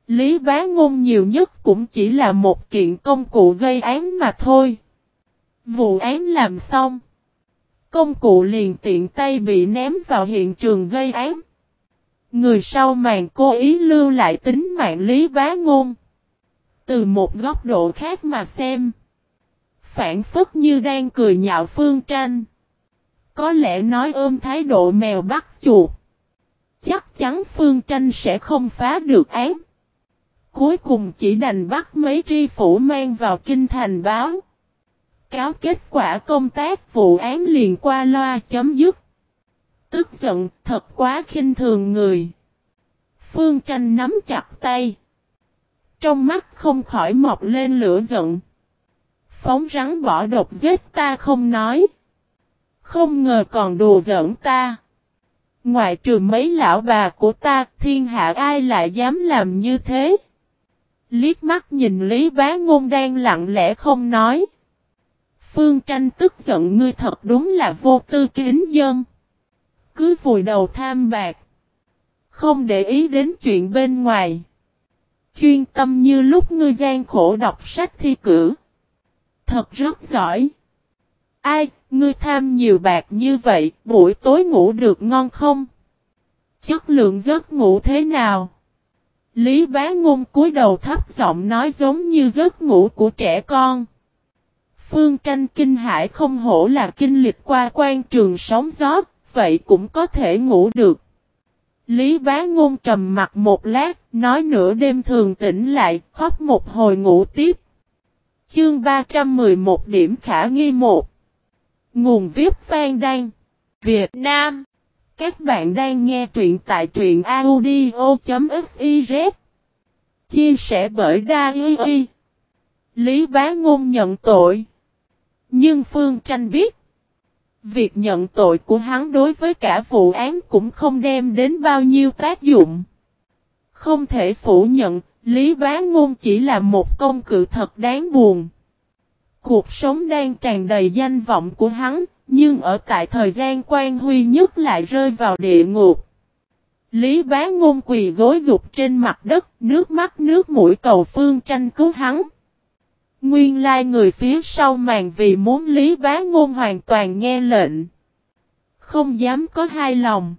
Lý Bá Ngôn nhiều nhất cũng chỉ là một kiện công cụ gây án mà thôi. Vụ án làm xong, công cụ liền tiện tay bị ném vào hiện trường gây án. Người sau màn cố ý lưu lại tính mạng Lý Bá Ngôn. Từ một góc độ khác mà xem, phản phất như đang cười nhạo Phương Tranh. Có lẽ nói ôm thái độ mèo bắt chuột. Chắc chắn Phương Tranh sẽ không phá được án. Cuối cùng chỉ đành bắt mấy tri phủ mang vào kinh thành báo. Cáo kết quả công tác vụ án liền qua loa chấm dứt. Tức giận, thật quá khinh thường người. Phương Tranh nắm chặt tay. Trong mắt không khỏi mọc lên lửa giận. Phóng rắn bỏ độc giết ta không nói. Không ngờ còn đùa giỡn ta. Ngoại trừ mấy lão bà của ta, thiên hạ ai lại dám làm như thế? Liếc mắt nhìn Lý Bá Ngôn đang lặng lẽ không nói. Phương Tranh tức giận, ngươi thật đúng là vô tư kính dân. Cứ vùi đầu tham bạc. Không để ý đến chuyện bên ngoài. Chuyên tâm như lúc ngươi gian khổ đọc sách thi cử. Thật rất giỏi. Ai, ngươi tham nhiều bạc như vậy, buổi tối ngủ được ngon không? Chất lượng giấc ngủ thế nào? Lý Bá Ngôn cúi đầu thấp giọng nói giống như giấc ngủ của trẻ con. Phương Tranh kinh hãi không hổ là kinh lịch qua quan trường sóng gió, vậy cũng có thể ngủ được. Lý Bá Ngôn trầm mặt một lát, nói nửa đêm thường tỉnh lại, khóc một hồi ngủ tiếp. Chương 311 điểm khả nghi 1. Nguồn viết Phan Đăng, Việt Nam. Các bạn đang nghe truyện tại truyện audio.fiz. Chia sẻ bởi Đa-i. Lý Bá Ngôn nhận tội. Nhưng Phương Tranh biết, việc nhận tội của hắn đối với cả vụ án cũng không đem đến bao nhiêu tác dụng. Không thể phủ nhận, Lý Bá Ngôn chỉ là một công cụ thật đáng buồn. Cuộc sống đang tràn đầy danh vọng của hắn, nhưng ở tại thời gian quan huy nhất lại rơi vào địa ngục. Lý Bá Ngôn quỳ gối gục trên mặt đất, nước mắt nước mũi cầu Phương Tranh cứu hắn. Nguyên lai người phía sau màn vì muốn Lý Bá Ngôn hoàn toàn nghe lệnh, không dám có hai lòng.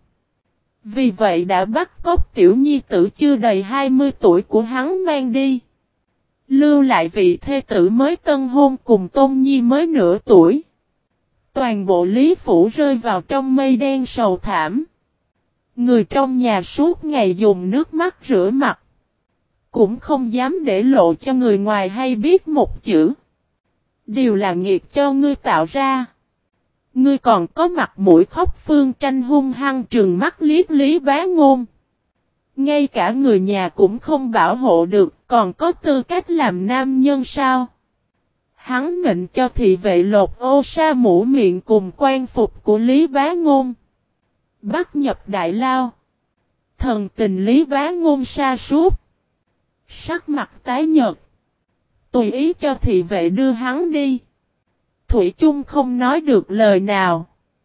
Vì vậy đã bắt cóc tiểu nhi tử chưa đầy 20 tuổi của hắn mang đi. Lưu lại vị thê tử mới tân hôn cùng tôn nhi mới nửa tuổi. Toàn bộ Lý Phủ rơi vào trong mây đen sầu thảm. Người trong nhà suốt ngày dùng nước mắt rửa mặt. Cũng không dám để lộ cho người ngoài hay biết một chữ. Điều là nghiệt cho ngươi tạo ra. Ngươi còn có mặt mũi khóc. Phương Tranh hung hăng trừng mắt liếc Lý Bá Ngôn. Ngay cả người nhà cũng không bảo hộ được, còn có tư cách làm nam nhân sao? Hắn mệnh cho thị vệ lột ô sa mũ miệng cùng quan phục của Lý Bá Ngôn. Bắt nhập đại lao. Thần tình Lý Bá Ngôn sa sút. Sắc mặt tái nhợt. Tùy ý cho thị vệ đưa hắn đi. Thủy chung không nói được lời nào.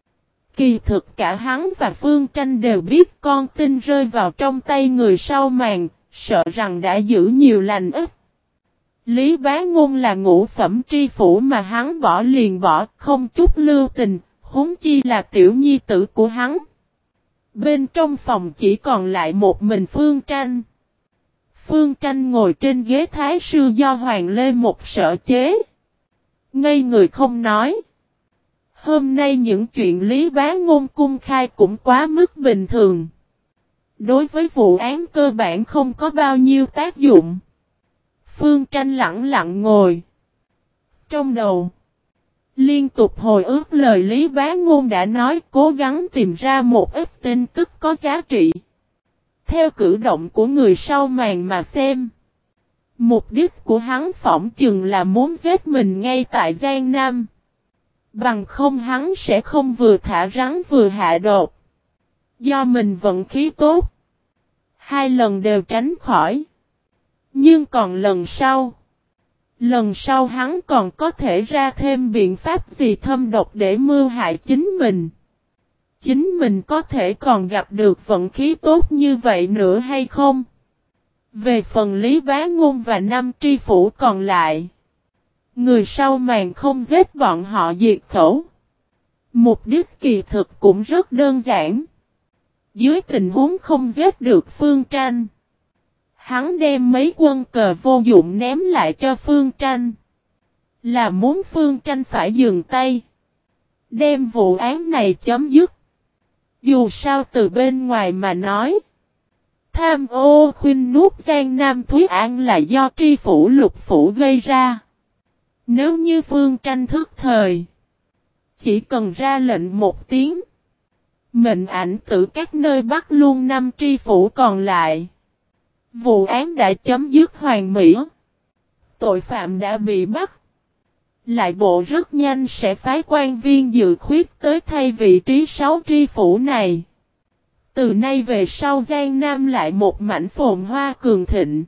Kỳ thực cả hắn và Phương Tranh đều biết con tin rơi vào trong tay người sau màn, sợ rằng đã giữ nhiều lành ít. Lý Bá Ngôn là ngũ phẩm tri phủ mà hắn bỏ liền bỏ, không chút lưu tình, huống chi là tiểu nhi tử của hắn. Bên trong phòng chỉ còn lại một mình Phương Tranh. Phương Tranh ngồi trên ghế thái sư do Hoàng Lê Một sở chế. Ngây người không nói. Hôm nay những chuyện Lý Bá Ngôn cung khai cũng quá mức bình thường. Đối với vụ án cơ bản không có bao nhiêu tác dụng. Phương Tranh lặng lặng ngồi. Trong đầu, liên tục hồi ức lời Lý Bá Ngôn đã nói, cố gắng tìm ra một ít tin tức có giá trị. Theo cử động của người sau màn mà xem, mục đích của hắn phỏng chừng là muốn giết mình ngay tại Giang Nam. Bằng không hắn sẽ không vừa thả rắn vừa hạ độc. Do mình vận khí tốt, 2 lần đều tránh khỏi. Nhưng còn lần sau hắn còn có thể ra thêm biện pháp gì thâm độc để mưu hại chính mình. Chính mình có thể còn gặp được vận khí tốt như vậy nữa hay không? Về phần Lý Bá Ngôn và 5 tri phủ còn lại, người sau màn không giết bọn họ diệt khẩu. Mục đích kỳ thực cũng rất đơn giản. Dưới tình huống không giết được Phương Tranh, hắn đem mấy quân cờ vô dụng ném lại cho Phương Tranh. Là muốn Phương Tranh phải dừng tay, đem vụ án này chấm dứt. Dù sao từ bên ngoài mà nói, tham ô khuynh nuốt Giang Nam Thúy An là do tri phủ Lục Phủ gây ra. Nếu như Phương Tranh thức thời, chỉ cần ra lệnh một tiếng, mệnh ảnh tử các nơi bắt luôn 5 tri phủ còn lại. Vụ án đã chấm dứt hoàn mỹ. Tội phạm đã bị bắt. Lại bộ rất nhanh sẽ phái quan viên dự khuyết tới thay vị trí 6 tri phủ này. Từ nay về sau Giang Nam lại một mảnh phồn hoa cường thịnh.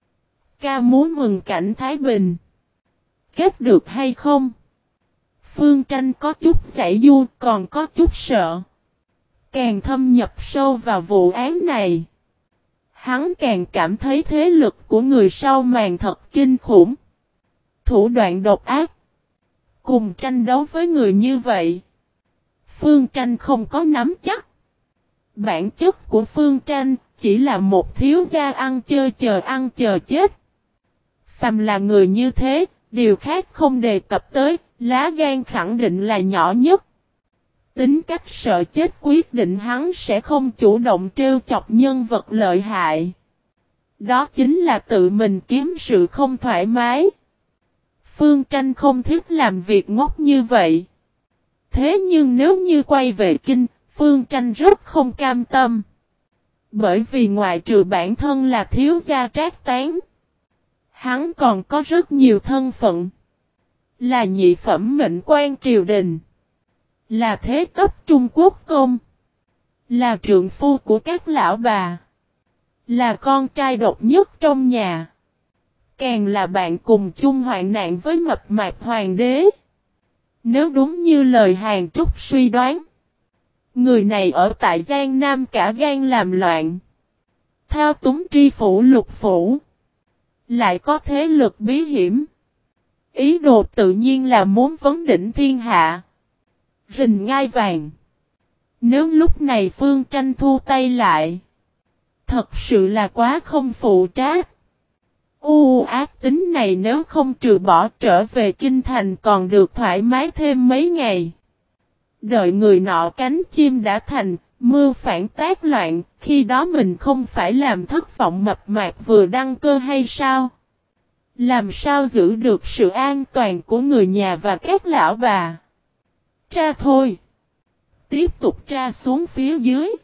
Ca muốn mừng cảnh Thái Bình. Kết được hay không? Phương Tranh có chút giải du, còn có chút sợ. Càng thâm nhập sâu vào vụ án này, hắn càng cảm thấy thế lực của người sau màn thật kinh khủng. Thủ đoạn độc ác. Cùng tranh đấu với người như vậy, Phương Tranh không có nắm chắc. Bản chất của Phương Tranh chỉ là một thiếu gia ăn chờ chết. Phàm là người như thế, điều khác không đề cập tới, lá gan khẳng định là nhỏ nhất. Tính cách sợ chết quyết định hắn sẽ không chủ động trêu chọc nhân vật lợi hại. Đó chính là tự mình kiếm sự không thoải mái. Phương Tranh không thích làm việc ngốc như vậy. Thế nhưng nếu như quay về kinh, Phương Tranh rất không cam tâm. Bởi vì ngoại trừ bản thân là thiếu gia Trác Tán, hắn còn có rất nhiều thân phận. Là nhị phẩm mệnh quan triều đình, là thế cấp Trung Quốc công, là trượng phu của các lão bà, là con trai độc nhất trong nhà, càng là bạn cùng chung hoạn nạn với mập mạp hoàng đế. Nếu đúng như lời Hàn Trúc suy đoán, người này ở tại Giang Nam cả gan làm loạn, thao túng tri phủ Lục Phủ, lại có thế lực bí hiểm. Ý đồ tự nhiên là muốn vấn đỉnh thiên hạ, rình ngai vàng. Nếu lúc này Phương Tranh thu tay lại, thật sự là quá không phụ trách. Ác tính này nếu không trừ bỏ trở về kinh thành còn được thoải mái thêm mấy ngày. Đợi người nọ cánh chim đã thành, mưu phản tác loạn, khi đó mình không phải làm thất vọng mập mạp vừa đăng cơ hay sao? Làm sao giữ được sự an toàn của người nhà và các lão bà? Tra thôi. Tiếp tục tra xuống phía dưới.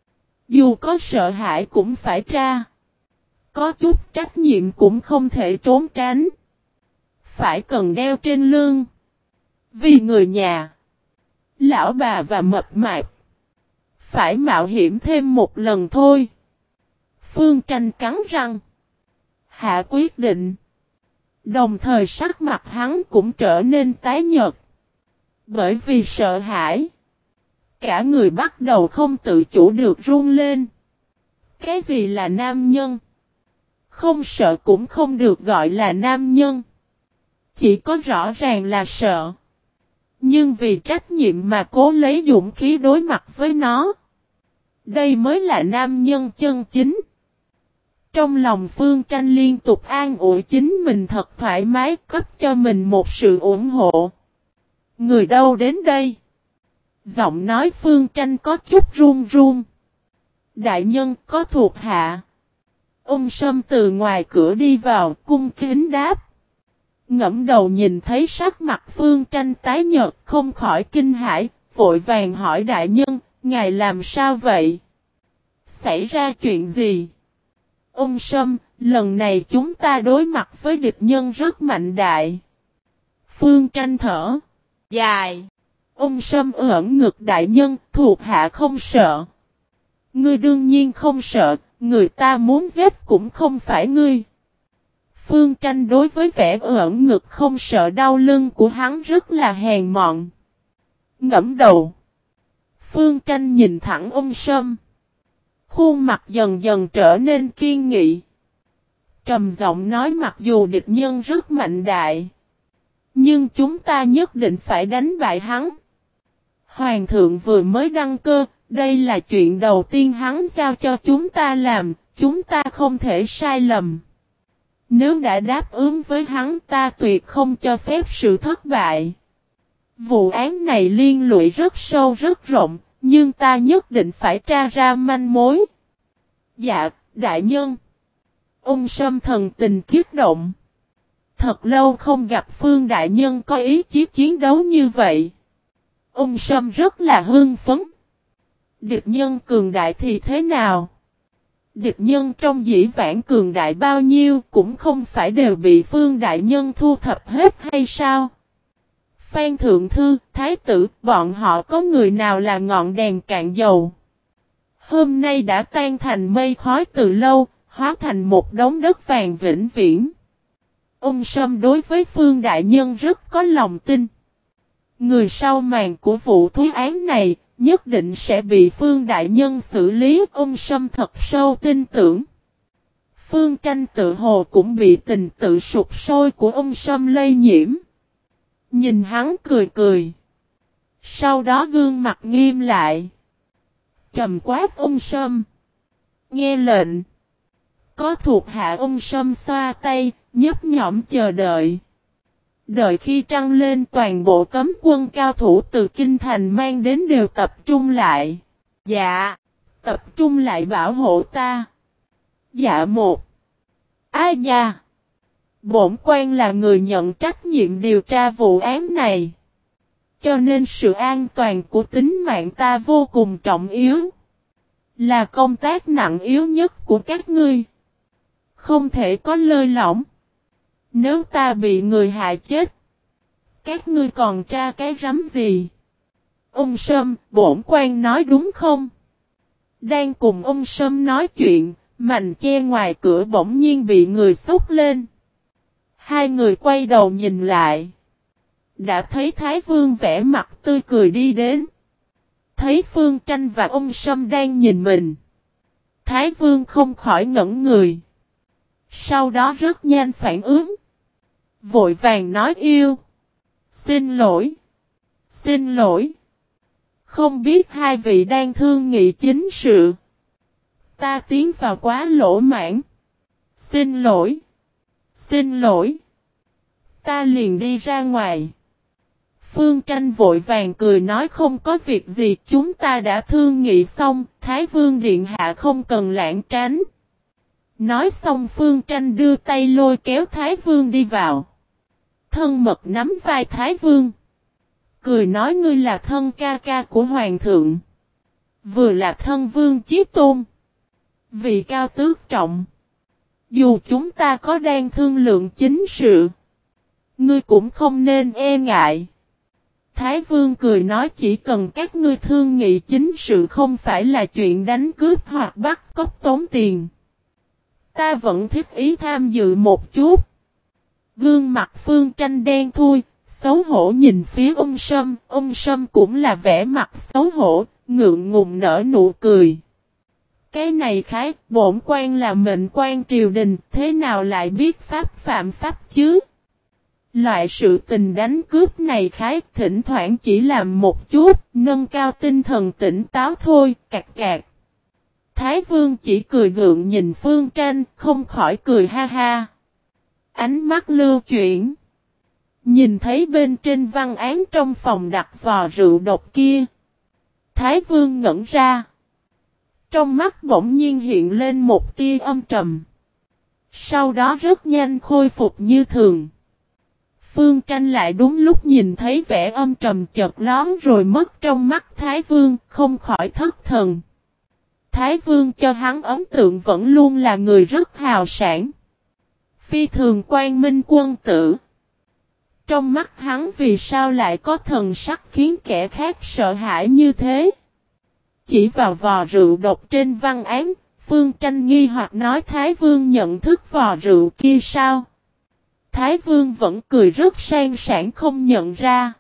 Dù có sợ hãi cũng phải tra. Có chút trách nhiệm cũng không thể trốn tránh. Phải cần đeo trên lưng. Vì người nhà, lão bà và mập mạp, phải mạo hiểm thêm một lần thôi. Phương Tranh cắn răng, hạ quyết định. Đồng thời sắc mặt hắn cũng trở nên tái nhợt. Bởi vì sợ hãi, cả người bắt đầu không tự chủ được run lên. Cái gì là nam nhân? Không sợ cũng không được gọi là nam nhân. Chỉ có rõ ràng là sợ. Nhưng vì trách nhiệm mà cố lấy dũng khí đối mặt với nó. Đây mới là nam nhân chân chính. Trong lòng Phương Tranh liên tục an ủi chính mình thật thoải mái, cấp cho mình một sự ủng hộ. Người đâu đến đây? Giọng nói Phương Tranh có chút run run. Đại nhân có thuộc hạ. Ông Sâm từ ngoài cửa đi vào, cung kính đáp. Ngẫm đầu nhìn thấy sắc mặt Phương Tranh tái nhợt, không khỏi kinh hãi, vội vàng hỏi đại nhân, ngài làm sao vậy? Xảy ra chuyện gì? Ông Sâm, lần này chúng ta đối mặt với địch nhân rất mạnh đại. Phương Tranh thở dài. Ông Sâm ẩn ngực đại nhân, thuộc hạ không sợ. Ngươi đương nhiên không sợ, người ta muốn giết cũng không phải ngươi. Phương Tranh đối với vẻ ẩn ngực không sợ đau lưng của hắn rất là hèn mọn. Ngẫm đầu. Phương Tranh nhìn thẳng ông Sâm. Khuôn mặt dần dần trở nên kiên nghị. Trầm giọng nói mặc dù địch nhân rất mạnh đại, nhưng chúng ta nhất định phải đánh bại hắn. Hoàng thượng vừa mới đăng cơ, đây là chuyện đầu tiên hắn giao cho chúng ta làm, chúng ta không thể sai lầm. Nếu đã đáp ứng với hắn ta tuyệt không cho phép sự thất bại. Vụ án này liên lụy rất sâu rất rộng, nhưng ta nhất định phải tra ra manh mối. Dạ, đại nhân. Ung Sâm thần tình kiếp động. Thật lâu không gặp Phương đại nhân có ý chí chiến đấu như vậy. Ung Sâm rất là hưng phấn. Địch nhân cường đại thì thế nào? Địch nhân trong dĩ vãng cường đại bao nhiêu cũng không phải đều bị Phương đại nhân thu thập hết hay sao? Phan Thượng Thư, Thái tử, bọn họ có người nào là ngọn đèn cạn dầu? Hôm nay đã tan thành mây khói từ lâu, hóa thành một đống đất vàng vĩnh viễn. Ung Sâm đối với Phương đại nhân rất có lòng tin. Người sau màn của vụ thúy án này, nhất định sẽ bị Phương đại nhân xử lý. Ung Sâm thật sâu tin tưởng. Phương Tranh tự hồ cũng bị tình tự sụp sôi của Ung Sâm lây nhiễm. Nhìn hắn cười cười. Sau đó gương mặt nghiêm lại. Trầm quát Ung Sâm. Nghe lệnh. Có thuộc hạ Ung Sâm xoa tay, nhấp nhõm chờ đợi. Đợi khi trăng lên toàn bộ cấm quân cao thủ từ Kinh Thành mang đến đều tập trung lại. Dạ. Tập trung lại bảo hộ ta. Dạ một. Ai nha. Bổn quan là người nhận trách nhiệm điều tra vụ án này. Cho nên sự an toàn của tính mạng ta vô cùng trọng yếu. Là công tác nặng yếu nhất của các ngươi. Không thể có lơi lỏng. Nếu ta bị người hại chết, các ngươi còn tra cái rắm gì? Ung Sâm, bổn quan nói đúng không? Đang cùng Ung Sâm nói chuyện, mành che ngoài cửa bỗng nhiên bị người xốc lên. Hai người quay đầu nhìn lại. Đã thấy Thái Vương vẻ mặt tươi cười đi đến. Thấy Phương Tranh và Ung Sâm đang nhìn mình. Thái Vương không khỏi ngẩn người. Sau đó rất nhanh phản ứng. Vội vàng nói yêu. Xin lỗi. Xin lỗi. Không biết hai vị đang thương nghị chính sự. Ta tiến vào quá lỗ mãn. Xin lỗi. Xin lỗi. Ta liền đi ra ngoài. Phương Tranh vội vàng cười nói không có việc gì, chúng ta đã thương nghị xong, Thái Vương điện hạ không cần lãng tránh. Nói xong Phương Tranh đưa tay lôi kéo Thái Vương đi vào. Thân mật nắm vai Thái Vương. Cười nói ngươi là thân ca ca của Hoàng thượng. Vừa là thân vương chí tôn. Vị cao tước trọng. Dù chúng ta có đang thương lượng chính sự. Ngươi cũng không nên e ngại. Thái Vương cười nói chỉ cần các ngươi thương nghị chính sự không phải là chuyện đánh cướp hoặc bắt cóc tống tiền. Ta vẫn thích ý tham dự một chút. Gương mặt Phương Tranh đen thui, xấu hổ nhìn phía Ung Sâm cũng là vẻ mặt xấu hổ, ngượng ngùng nở nụ cười. Cái này khái, bổn quan là mệnh quan triều đình, thế nào lại biết pháp phạm pháp chứ? Loại sự tình đánh cướp này khái, thỉnh thoảng chỉ làm một chút, nâng cao tinh thần tỉnh táo thôi, cạc cạc. Thái Vương chỉ cười gượng nhìn Phương Tranh, không khỏi cười ha ha. Ánh mắt lưu chuyển. Nhìn thấy bên trên văn án trong phòng đặt vò rượu độc kia. Thái Vương ngẩn ra. Trong mắt bỗng nhiên hiện lên một tia âm trầm. Sau đó rất nhanh khôi phục như thường. Phương Tranh lại đúng lúc nhìn thấy vẻ âm trầm chợt lóe rồi mất trong mắt Thái Vương, không khỏi thất thần. Thái Vương cho hắn ấn tượng vẫn luôn là người rất hào sảng. Phi thường quang minh quân tử. Trong mắt hắn vì sao lại có thần sắc khiến kẻ khác sợ hãi như thế? Chỉ vào vò rượu độc trên văn án, Phương Tranh nghi hoặc nói Thái Vương nhận thức vò rượu kia sao? Thái Vương vẫn cười rất sang sảng không nhận ra.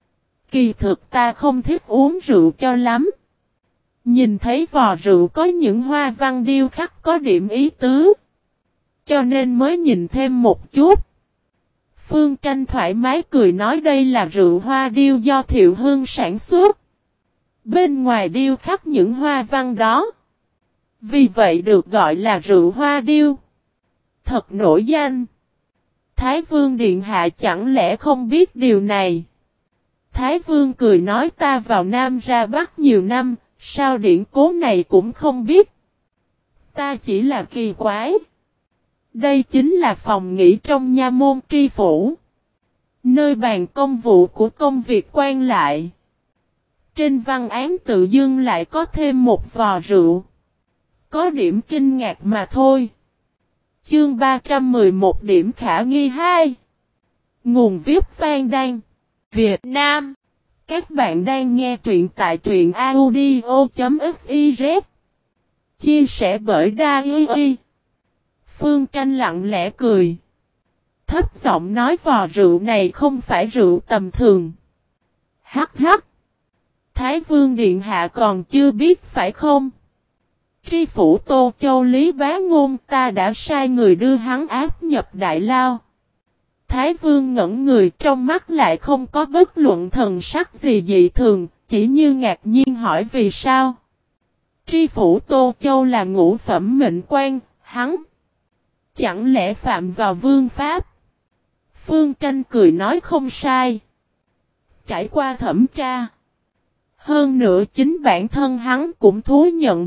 Kỳ thực ta không thích uống rượu cho lắm. Nhìn thấy vò rượu có những hoa văn điêu khắc có điểm ý tứ. cho nên mới nhìn thêm một chút. Phương Tranh thoải mái cười nói đây là rượu hoa điêu do Thiệu Hưng sản xuất. Bên ngoài điêu khắc những hoa văn đó. Vì vậy được gọi là rượu hoa điêu. Thật nổi danh. Thái Vương Điện Hạ chẳng lẽ không biết điều này? Thái Vương cười nói ta vào Nam ra Bắc nhiều năm, sao điển cố này cũng không biết. Ta chỉ là kỳ quái. Đây chính là phòng nghỉ trong nha môn tri phủ. Nơi bàn công vụ của công việc quan lại. Trên văn án tự dưng lại có thêm một vò rượu. Có điểm kinh ngạc mà thôi. Chương 311 điểm khả nghi 2. Nguồn viết Phan Đăng, Việt Nam. Các bạn đang nghe truyện tại truyện audio.fiz. Chia sẻ bởi Đa-i. Phương Tranh lặng lẽ cười. Thấp giọng nói vò rượu này không phải rượu tầm thường. Hắc hắc. Thái Vương Điện Hạ còn chưa biết phải không? Tri phủ Tô Châu Lý Bá Ngôn ta đã sai người đưa hắn áp nhập Đại Lao. Thái Vương ngẩn người trong mắt lại không có bất luận thần sắc gì dị thường, chỉ như ngạc nhiên hỏi vì sao. Tri phủ Tô Châu là ngũ phẩm mệnh quan, hắn chẳng lẽ phạm vào vương pháp? Phương Tranh cười nói không sai. Trải qua thẩm tra. Hơn nữa chính bản thân hắn cũng thú nhận.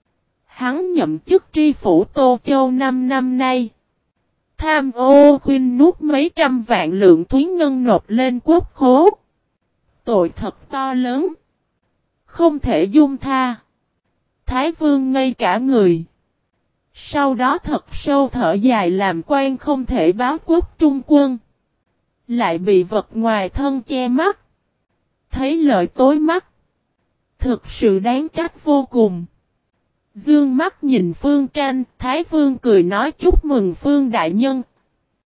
Hắn nhậm chức tri phủ Tô Châu 5 năm nay. Tham ô khuyên nuốt mấy trăm vạn lượng thúy ngân nộp lên quốc khố. Tội thật to lớn. Không thể dung tha. Thái Vương ngây cả người. Sau đó thật sâu thở dài làm quan không thể báo quốc trung quân. Lại bị vật ngoài thân che mắt. Thấy lợi tối mắt. Thực sự đáng trách vô cùng. Dương mắt nhìn Phương Tranh, Thái Vương cười nói chúc mừng Phương Đại Nhân,